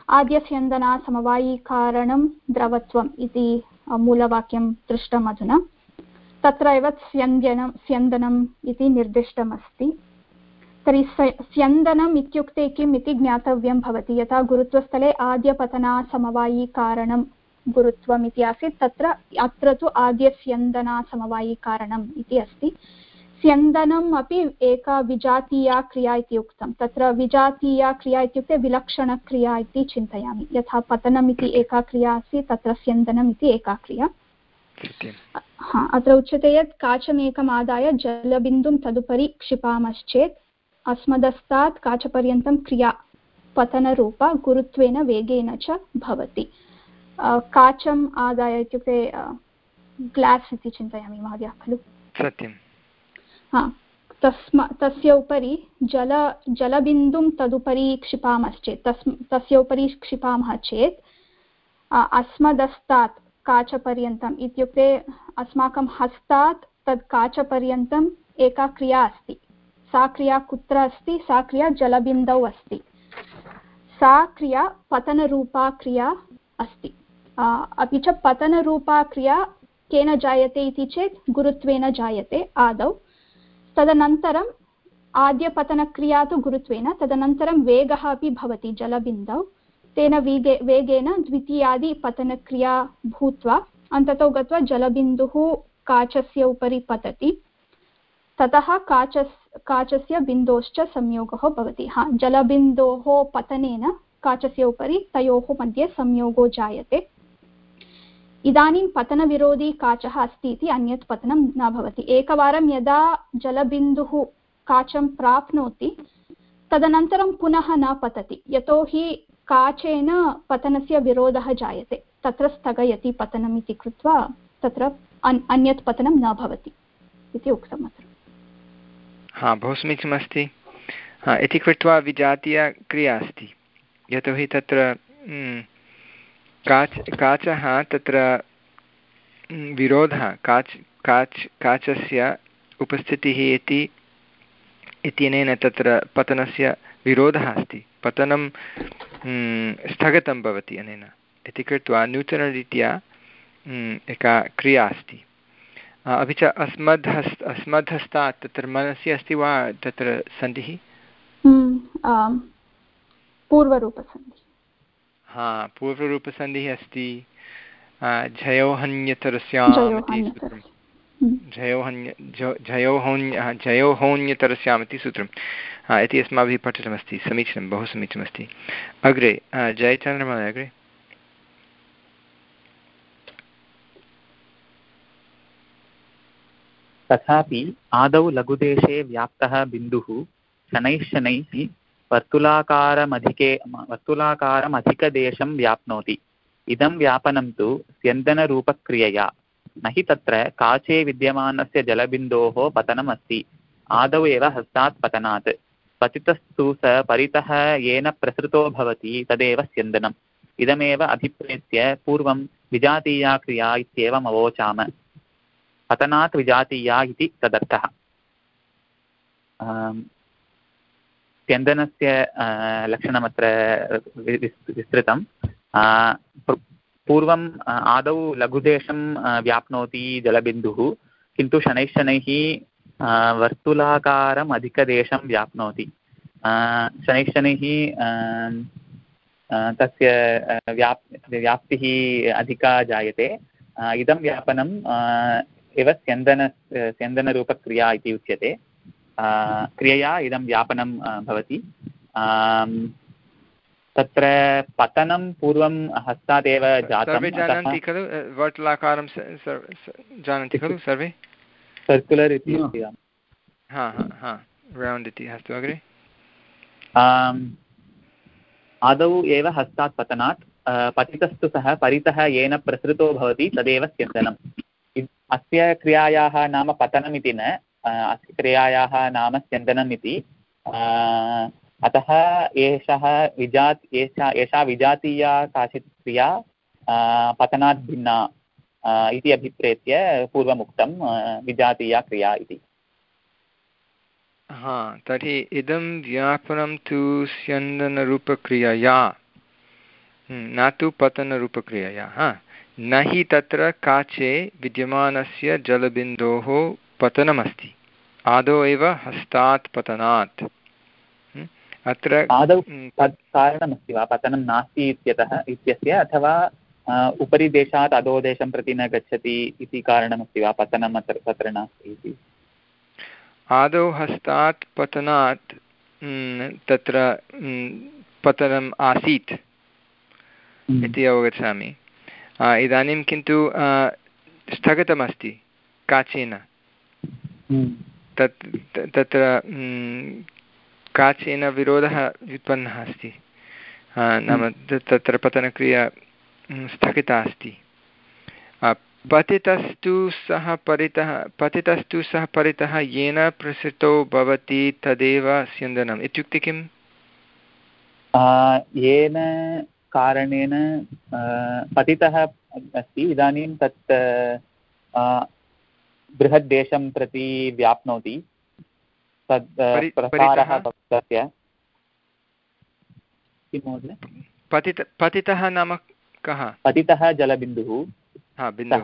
आद्यस्यन्दनासमवायिकारणं द्रवत्वम् इति मूलवाक्यं दृष्टम् अधुना। तत्र एव स्यन्दनं स्यन्दनम् इति निर्दिष्टमस्ति। तर्हि स्यन्दनम् इत्युक्ते किम् इति ज्ञातव्यं भवति। यथा गुरुत्वस्थले आद्यपतनासमवायिकारणं गुरुत्वम् इति आसीत्, तत्र अत्र तु आद्यस्यन्दनासमवायिकारणम् इति अस्ति। स्यन्दनम् अपि एका विजातीया क्रिया इति उक्तं। तत्र विजातीया क्रिया इत्युक्ते विलक्षणक्रिया इति चिन्तयामि। यथा पतनम् इति एका क्रिया अस्ति, तत्र स्यन्दनम् इति एका क्रिया। हा, अत्र उच्यते यत् काचमेकम् आदाय जलबिन्दुं तदुपरि क्षिपामश्चेत् अस्मदस्तात् काचपर्यन्तं क्रिया पतनरूपा गुरुत्वेन वेगेन च भवति। काचम् आदाय इत्युक्ते ग्लास् इति चिन्तयामि महोदय, खलु? सत्यं। हा, तस्म तस्य उपरि जल जलबिन्दुं तदुपरि क्षिपामश्चेत् तस् तस्य उपरि क्षिपामः चेत् अस्मदस्तात् काचपर्यन्तम् इत्युक्ते अस्माकं हस्तात् तद् काचपर्यन्तम् एका क्रिया अस्ति। सा क्रिया कुत्र अस्ति? सा क्रिया जलबिन्दौ अस्ति। सा क्रिया पतनरूपा क्रिया अस्ति। अपि च पतनरूपा क्रिया केन जायते इति चेत् गुरुत्वेन जायते आदौ। तदनन्तरम् आद्यपतनक्रिया तु गुरुत्वेन, तदनन्तरं वेगः अपि भवति जलबिन्दौ। तेन वेगे वेगेन द्वितीयादिपतनक्रिया भूत्वा अन्ततो गत्वा जलबिन्दुः काचस्य उपरि पतति। ततः काचस् काचस्य बिन्दोश्च संयोगः भवति। हा, जलबिन्दोः पतनेन काचस्य उपरि तयोः मध्ये संयोगो जायते। इदानीं पतनविरोधी काचः अस्ति इति अन्यत् पतनं न भवति। एकवारं यदा जलबिन्दुः काचं प्राप्नोति तदनन्तरं पुनः न पतति, यतोहि काचेन पतनस्य विरोधः जायते। तत्र स्थगयति पतनम् इति कृत्वा तत्र अन्यत् पतनं न भवति इति उक्तम् अत्र। हा, बहु समीचीनमस्ति। हा, इति कृत्वा विजातीया क्रिया अस्ति, यतोहि तत्र काच काचः तत्र विरोधः काच् काच् काचस्य उपस्थितिः इति इत्यनेन तत्र पतनस्य विरोधः अस्ति। पतनं स्थगितं भवति अनेन। इति कृत्वा नूतनरीत्या एका क्रिया अस्ति। अपि च अस्मद्हस् अस्मद्हस्तात् तत्र मनसि अस्ति वा तत्र सन्धिः? पूर्वरूपसन्धिः। हा, पूर्वरूपसन्धिः अस्ति। झयोहन्यतरस्याम् इति सूत्रं। झयोहन्य झयोहोन्य झयोहोन्यतरस्याम् इति सूत्रं इति अस्माभिः पठितमस्ति। समीचीनं, बहु समीचीनमस्ति। अग्रे जयचन्द्रमहोदय, अग्रे। तथापि आदौ लघुदेशे व्याप्तः बिन्दुः शनैः शनैः वर्तुलाकारमधिके वर्तुलाकारमधिकदेशं व्याप्नोति। इदं व्यापनं तु स्यन्दनरूपक्रियया न हि तत्र काचे विद्यमानस्य जलबिन्दोः पतनम् अस्ति, आदौ एव हस्तात् पतनात्। पतितस्तु स परितः येन प्रसृतो भवति तदेव स्यन्दनम्। इदमेव अभिप्रेत्य पूर्वं विजातीया क्रिया इत्येवम् अवोचाम। पतनात् विजातीया इति तदर्थः। स्यन्दनस्य लक्षणमत्र विस्तृतं। पूर्वम् आदौ लघुदेशं व्याप्नोति जलबिन्दुः, किन्तु शनैः शनैः वर्तुलाकारम् अधिकदेशं व्याप्नोति। शनैः शनैः तस्य व्याप् व्याप्तिः अधिका जायते। इदं व्यापनम् एव स्यन्दन स्यन्दनरूपक्रिया इति उच्यते। क्रियया इदं व्यापनं भवति। तत्र पतनं पूर्वं हस्तादेव जातं। सर्वे जानन्ति खलु वर्तुलाकारं जानन्ति खलु सर्वे? सर्कुलर् इति हा हा हा रौण्ड् इति। अस्तु अग्रे। आदौ एव हस्तात् पतनात् पतितस्तु सः परितः येन प्रसृतो भवति तदेव स्यन्दनम्। अस्य क्रियायाः नाम पतनम् इति न, अस्य क्रियायाः नाम स्यन्दनम् इति। अतः एषः विजात् एषा एषा विजातीया काचित् क्रिया पतनात् भिन्ना इति अभिप्रेत्य पूर्वमुक्तं विजातीया क्रिया इति। हा, तर्हि इदं व्यापनं तु स्यन्दनरूपक्रियया, न तु पतनरूपक्रियया। हा, न हि तत्र काचे विद्यमानस्य जलबिन्दोः पतनमस्ति, आदौ एव हस्तात् पतनात्। अत्र आदौ कारणमस्ति वा पतनं नास्ति इत्यतः इत्यस्य, अथवा उपरि देशात् अधोदेशं प्रति न गच्छति इति कारणमस्ति वा पतनम् अत्र तत्र नास्ति इति? आदौ हस्तात् पतनात् तत्र पतनम् आसीत् इति अवगच्छामि। इदानीं किन्तु स्थगितमस्ति काचेन। तत् तत्र काचेन विरोधः व्युत्पन्नः अस्ति, नाम तत्र पतनक्रिया स्थगिता अस्ति। पतितस्तु सः परितः पतितस्तु सः परितः येन प्रसृतो भवति तदेव स्यन्दनम् इत्युक्ते किम्? येन कारणेन पतितः अस्ति, इदानीं तत् बृहद्देशं प्रति व्याप्नोति, तद् प्रसारः तस्य किं महोदय? पतित पतितः नाम कः? पतितः जलबिन्दुः। बिन्दुः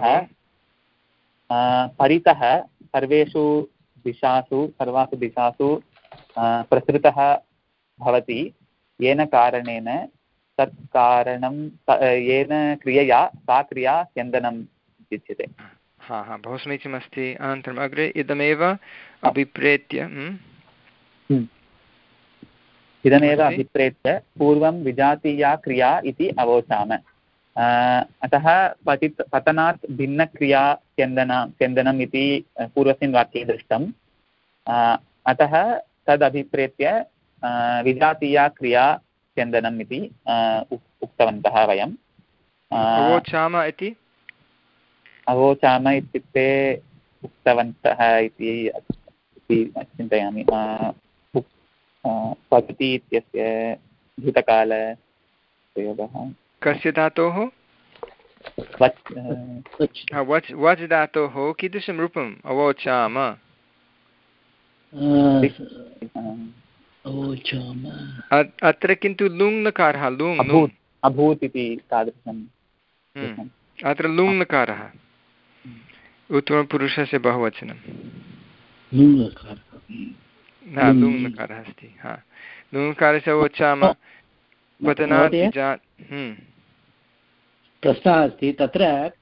परितः सर्वेषु दिशासु सर्वासु दिशासु प्रसृतः भवति, येन कारणेन तत् कारणं येन क्रियया सा क्रिया स्यन्दनम् इत्युच्यते। हा हा बहु समीचीनमस्ति। अनन्तरम् अग्रे इदमेव अभिप्रेत्य इदमेव अभिप्रेत्य पूर्वं विजातीया क्रिया इति अवोचाम। अतः पतित पतनात् भिन्नक्रिया स्यन्दन स्यन्दनम् इति पूर्वस्मिन् वाक्ये दृष्टम्। अतः तदभिप्रेत्य विजातीया क्रिया स्यन्दनम् इति उक्तवन्तः वयम्। अवोचाम इति अवोचाम इत्युक्ते उक्तवन्तः इति चिन्तयामि। पतति इत्यस्य भूतकालप्रयोगः कस्य धातोः? वच् वच् धातोः कीदृशं रूपम्? अवोचाम। अत्र किन्तु लुङ्लकारः लुङ् अभूत् इति तादृशम्। अत्र लुङ्लकारः उत्तमपुरुषस्य बहुवचनं न लुङ्लकारः अस्ति। हा, लुङ्लकारस्य अवोचाम पतनात् प्रश्नः अस्ति तत्र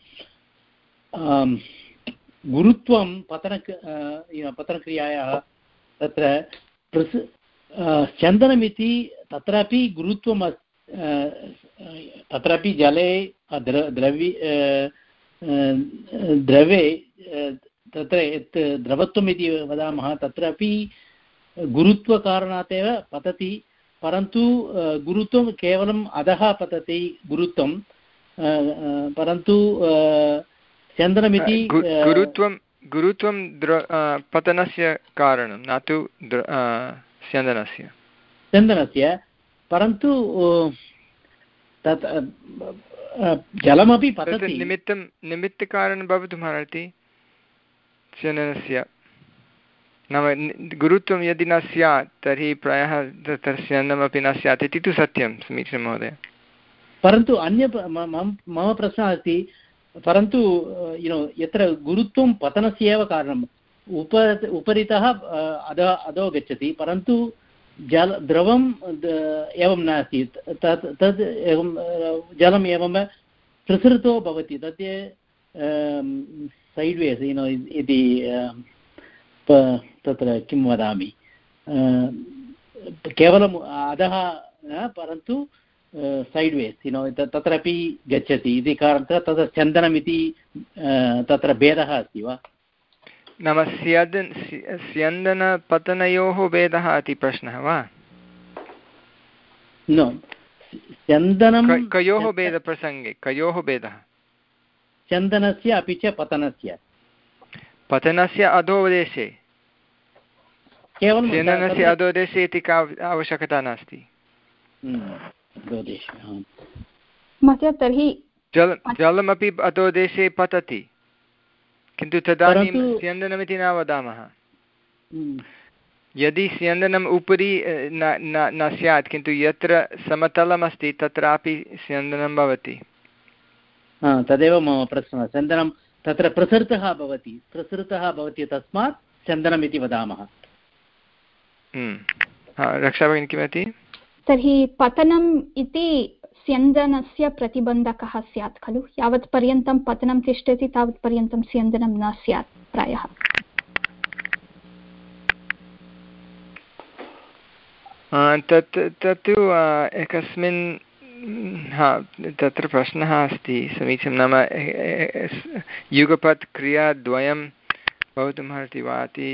गुरुत्वं पतन पतनक्रियायाः तत्र प्रस् स्यन्दनमिति तत्रापि गुरुत्वम् तत्रापि जले द्र द्रवि द्रवे तत्र यत् द्रवत्वम् इति वदामः तत्रापि गुरुत्वकारणात् एव पतति, परन्तु गुरुत्वं केवलम् अधः पतति गुरुत्वं, परन्तु स्यन्दनमिति गुरुत्वं गुरुत्वं द्र पतनस्य कारणं न तु स्यन्दनस्य स्यन्दनस्य परन्तु तत् जलमपि पतति निमित्तं निमित्तकारणं भवितुमर्हति स्यन्दनस्य नाम गुरुत्वं यदि न स्यात् तर्हि प्रायः तत्र स्यन्दनमपि न स्यात् इति तु सत्यं समीचीनं महोदय परन्तु अन्य मम प्रश्नः अस्ति परन्तु युनो यत्र गुरुत्वं पतनस्य एव कारणम् उप उपरितः अधः अधो गच्छति परन्तु जल द्रवम् एवं नास्ति तत् तद् एवं जलम् एवं प्रसृतो भवति तत् सैड् वेस् युनो इति तत्र किं वदामि केवलम् अधः न परन्तु सैड् वेस् युनो तत्रापि गच्छति इति कारणतः तत्र स्यन्दनमिति तत्र भेदः अस्ति वा नाम स्यन्दन स्यन्दनपतनयोः भेदः इति प्रश्नः वा न स्यन्दनं कयोः भेदप्रसङ्गे कयोः भेदः स्यन्दनस्य अपि च पतनस्य पतनस्य अधोदेशे केवलं स्यन्दनस्य अधोदेशे इति का आवश्यकता नास्ति महोदय तर्हि जल जलमपि अधोदेशे पतति किन्तु तदानीं स्यन्दनमिति न वदामः यदि स्यन्दनम् उपरि न न स्यात् किन्तु यत्र समतलमस्ति तत्रापि स्यन्दनं भवति तदेव मम प्रश्नः स्यन्दनं तत्र प्रसृतः भवति प्रसृतः भवति तस्मात् स्यन्दनमिति वदामः रक्षाभगिनी किमस्ति तर्हि पतनम् इति स्यन्दनस्य प्रतिबन्धकः स्यात् खलु यावत् पर्यन्तं पतनं तिष्ठति तावत् पर्यन्तं स्यन्दनं न स्यात् प्रायः तत् तत्तु एकस्मिन् हा तत्र प्रश्नः अस्ति समीचीनं नाम युगपत् क्रियाद्वयं भवितुमर्हति वा इति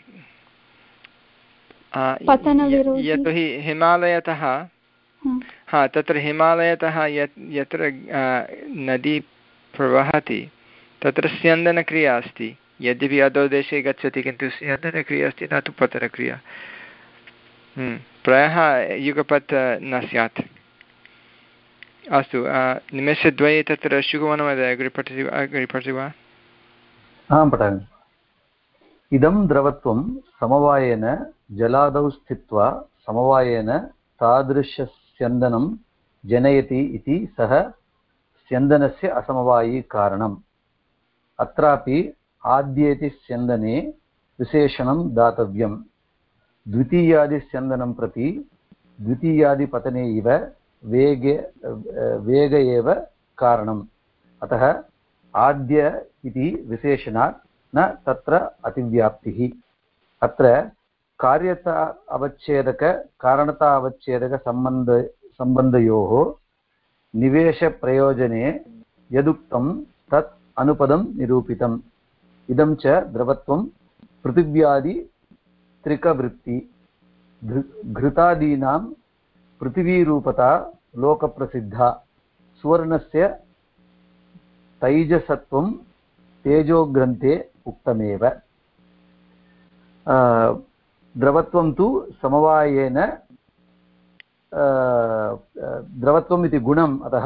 यतोहि हिमालयतः हा तत्र हिमालयतः यत् यत्र नदी प्रवहति तत्र स्यन्दनक्रिया अस्ति यद्यपि अधोदेशे गच्छति किन्तु स्यन्दनक्रिया अस्ति न तु पतनक्रिया प्रायः युगपत् न स्यात् अस्तु निमेषद्वये तत्र शुभवनमहोदय अग्रे पठति अग्रे पठति वा आं पठामि इदं द्रवत्वं समवायेन जलादौ स्थित्वा समवायेन तादृशस्यन्दनं जनयति इति सः स्यन्दनस्य असमवायी कारणम् अत्रापि आद्येति स्यन्दने विशेषणं दातव्यं द्वितीयादिस्यन्दनं प्रति द्वितीयादिपतने इव वेगे वेग एव कारणम् अतः आद्य इति विशेषणात् न तत्र अतिव्याप्तिः अत्र कार्यता अवच्छेदक कारणता अवच्छेदक सम्बन्ध सम्बन्धयोः निवेशप्रयोजने यदुक्तं तत् अनुपदं निरूपितम् इदं च द्रवत्वं पृथिव्यादि त्रिकवृत्ति घृतादीनां पृथिवीरूपता लोकप्रसिद्धा सुवर्णस्य तैजसत्वं तेजोग्रन्थे उक्तमेव द्रवत्वं तु समवायेन द्रवत्वम् इति गुणम् अतः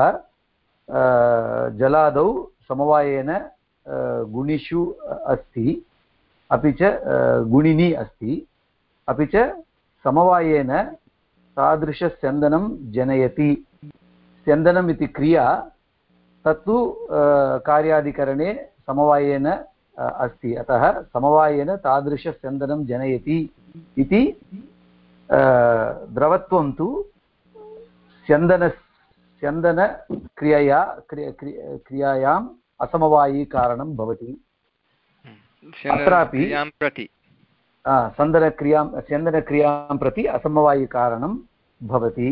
जलादौ समवायेन गुणिषु अस्ति अपि च गुणिनी अस्ति अपि च समवायेन तादृशस्यन्दनं जनयति स्यन्दनम् इति क्रिया तत्तु कार्यादिकरणे समवायेन अस्ति अतः समवायेन तादृशस्यन्दनं जनयति इति द्रवत्वं तु स्यन्दन स्यन्दनक्रियया क्रियायाम् असमवायी कारणं भवति अत्रापि प्रति स्यन्दनक्रियां स्यन्दनक्रियां प्रति असमवायी कारणं भवति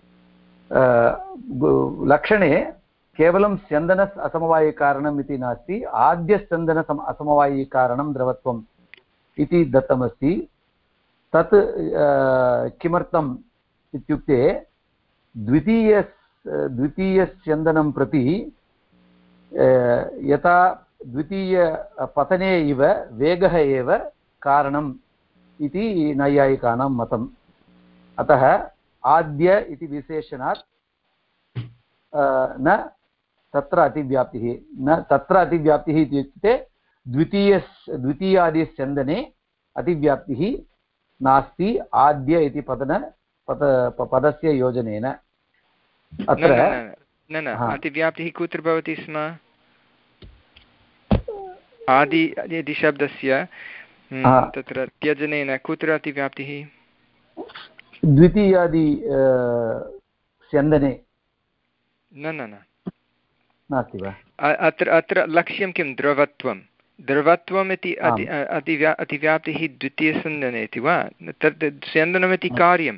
लक्षणे केवलं स्यन्दन असमवायिकारणम् इति नास्ति आद्यस्यन्दन असमवायिकारणं द्रवत्वम् इति दत्तमस्ति तत् किमर्थम् इत्युक्ते द्वितीय द्वितीयस्यन्दनं प्रति यथा द्वितीयपतने इव वेगः एव कारणम् इति नैयायिकानां मतम्। अतः आद्य इति विशेषणात् न तत्र अतिव्याप्तिः न तत्र अतिव्याप्तिः इत्युक्ते द्वितीय द्वितीयादिस्यन्दने अतिव्याप्तिः नास्ति आद्य इति पदन पद पदस्य योजनेन। अत्र न न अतिव्याप्तिः कुत्र भवति स्म? आदि इति शब्दस्य तत्र त्यजनेन कुत्र अतिव्याप्तिः? द्वितीयादि स्यन्दने। न न न नास्ति वा? अत्र अत्र लक्ष्यं किं? द्रवत्वं। द्रवत्वम् इति अति अतिव्या अतिव्याप्तिः द्वितीयस्यन्दने इति वा? तत् स्यन्दनमिति कार्यं,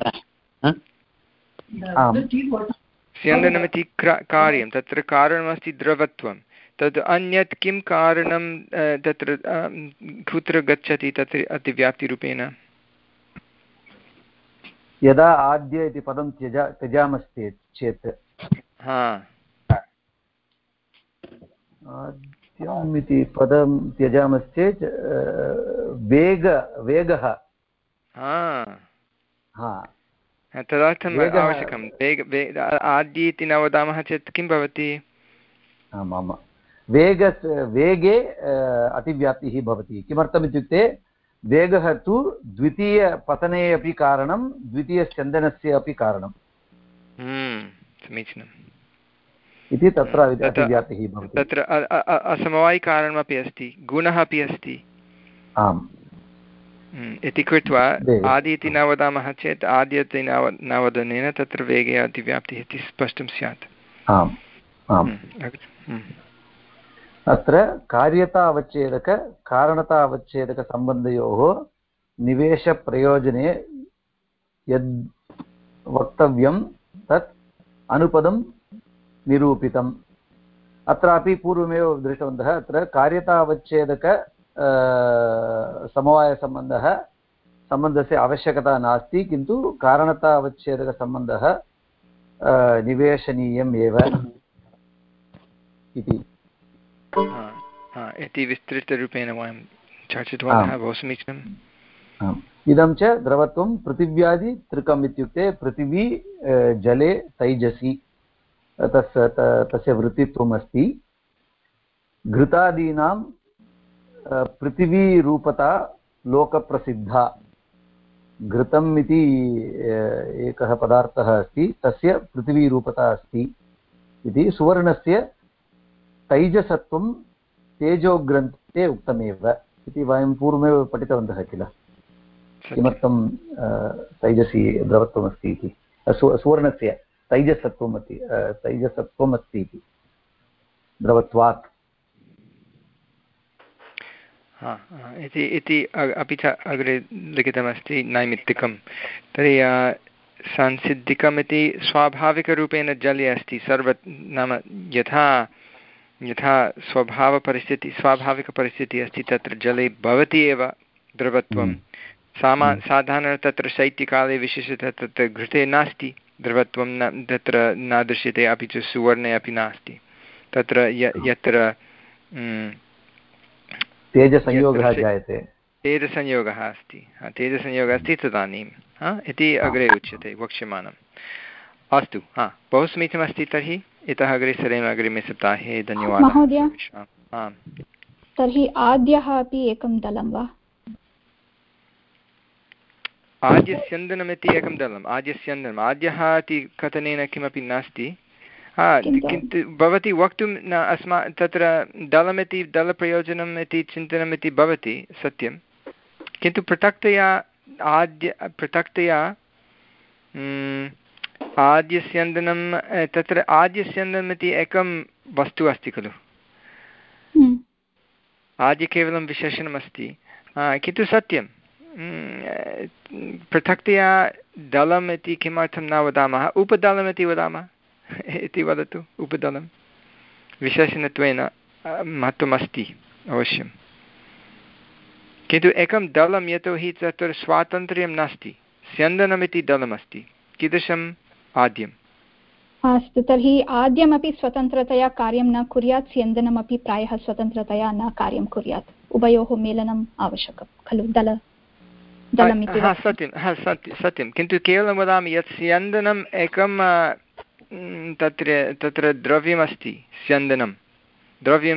स्यन्दनमिति कार्यं, तत्र कारणमस्ति द्रवत्वं। तद् अन्यत् किं कारणं तत्र कुत्र गच्छति तत्र अतिव्याप्तिरूपेण? यदा आद्य इति पदं त्यजा त्यजामश्चेत् चेत् हा आद्यम् इति पदं त्यजामश्चेत् वेग वेगः तदर्थम् आवश्यकं। वेग आद्य इति न वदामः चेत् किं भवति? आम् आम् वेग वेगे अतिव्याप्तिः भवति। किमर्थम् इत्युक्ते वेगः तु द्वितीयपतने अपि कारणं द्वितीयस्यन्दनस्य अपि कारणं समीचीनम् इति तत्र अतिव्याप्तिः भवति। तत्र असमवायिकारणमपि अस्ति, गुणः अपि अस्ति। आम् इति कृत्वा आदि इति न वदामः चेत् आद्य इति न वदनेन तत्र वेगे अतिव्याप्तिः इति स्पष्टं स्यात्। आम् आम् अत्र कार्यता अवच्छेदक कारणता अवच्छेदकसम्बन्धयोः निवेशप्रयोजने यद् वक्तव्यं तत् अनुपदं निरूपितम्। अत्रापि पूर्वमेव दृष्टवन्तः। अत्र कार्यता अवच्छेदक समवायसम्बन्धः सम्बन्धस्य आवश्यकता नास्ति, किन्तु कारणता अवच्छेदकसम्बन्धः निवेशनीयम् एव इति इति विस्तृतरूपेण वयं चर्चितवन्तः। बहु समीचीनम्। इदं च द्रवत्वं पृथिव्यादि त्रिकम् इत्युक्ते पृथिवी जले तैजसि तस्य तस्य वृत्तित्वम् अस्ति। घृतादीनां पृथिवीरूपता लोकप्रसिद्धा। घृतम् इति एकः पदार्थः अस्ति, तस्य पृथिवीरूपता अस्ति इति। सुवर्णस्य तैजसत्वं तेजोग्रन्थे उक्तमेव इति वयं पूर्वमेव पठितवन्तः किल, किमर्थं तैजसि द्रवत्वमस्ति इति। सुवर्णस्य तैजसत्वम् अस्ति तैजसत्वम् अस्ति इति द्रवत्वात् इति इति अपि च अग्रे लिखितमस्ति नैमित्तिकं। तर्हि सांसिद्धिकम् इति स्वाभाविकरूपेण जले अस्ति सर्व नाम यथा यथा स्वभावपरिस्थितिः स्वाभाविकपरिस्थितिः अस्ति तत्र जले भवति एव द्रवत्वं। सामा साधारण तत्र शैत्यकाले विशेषतः तत्र घृते नास्ति द्रवत्वं, न तत्र न दृश्यते, अपि च सुवर्णे अपि नास्ति। तत्र यत्र तेजसंयोगः जायते तेजसंयोगः अस्ति तेजसंयोगः अस्ति तदानीं इति अग्रे उच्यते वक्ष्यमाणम्। अस्तु, हा बहु समीचीनमस्ति। तर्हि इतः अग्रे सरेम अग्रिमे सप्ताहे। धन्यवादः महोदय। तर्हि आद्यः अपि एकं दलं वा? आद्यस्यन्दनमिति एकं दलम्। आद्यस्यन्दनम् आद्यः इति कथनेन किमपि नास्ति। हा किन्तु भवती वक्तुं न अस्मा तत्र दलमिति दलप्रयोजनम् इति चिन्तनमिति भवति सत्यं, किन्तु पृथक्तया आद्य पृथक्तया आद्यस्यन्दनं तत्र आद्यस्यन्दनम् इति एकं वस्तु अस्ति खलु। आद्य केवलं विशेषणमस्ति, किन्तु सत्यं पृथक्तया दलम् इति किमर्थं न वदामः? उपदलमिति वदामः इति वदतु। उपदलं विशेषणत्वेन महत्त्वमस्ति अवश्यं, किन्तु एकं दलं यतोहि तत्र स्वातन्त्र्यं नास्ति। स्यन्दनमिति दलमस्ति। कीदृशम्? आद्यं। अस्तु, तर्हि आद्यमपि स्वतन्त्रतया कार्यं न कुर्यात्, स्यन्दनमपि प्रायः स्वतन्त्रतया न कार्यं कुर्यात्, उभयोः मेलनम् आवश्यकं खलु, दल दलमिति। सत्यं सत्यं सत्यं किन्तु केवलं वदामि यत् स्यन्दनम् एकं तत्र तत्र द्रव्यमस्ति, स्यन्दनं द्रव्यं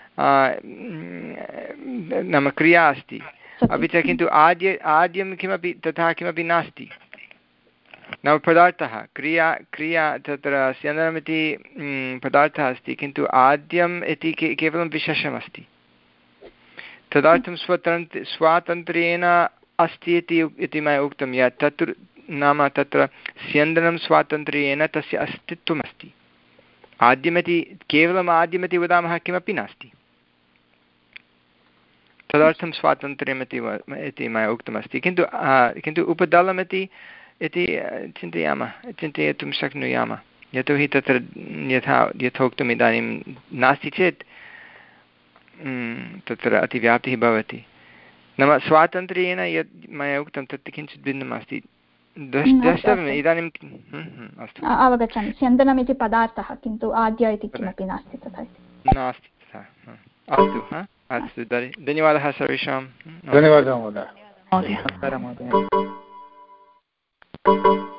नाम क्रिया अस्ति, अपि च किन्तु आद्य आद्यं किमपि तथा किमपि नास्ति, नाम पदार्थः क्रिया क्रिया तत्र स्यन्दनमिति पदार्थः अस्ति, किन्तु आद्यम् इति के केवलं विशेषमस्ति, तदर्थं स्वतन्त्र स्वातन्त्र्येण अस्ति इति इति मया उक्तं यत् तत्र नाम तत्र स्यन्दनं स्वातन्त्र्येण तस्य अस्तित्वमस्ति। आद्यमिति केवलम् आद्यमिति वदामः किमपि नास्ति, तदर्थं स्वातन्त्र्यमिति इति मया उक्तमस्ति। किन्तु किन्तु उपदलमिति इति चिन्तयामः चिन्तयितुं शक्नुयामः, यतोहि तत्र यथा यथोक्तम् इदानीं नास्ति चेत् तत्र अतिव्याप्तिः भवति। नाम स्वातन्त्र्येण यत् मया उक्तं तत् किञ्चित् भिन्नम् अस्ति, द्रष्टव्यम् इदानीं। अस्तु, अवगच्छामि। स्यन्दनमिति पदार्थः, किन्तु आद्य इति किमपि नास्ति तथा नास्ति तथा। अस्तु अस्तु, धन्यवादः सर्वेषां। धन्यवादः महोदय। नमस्कारः महोदय।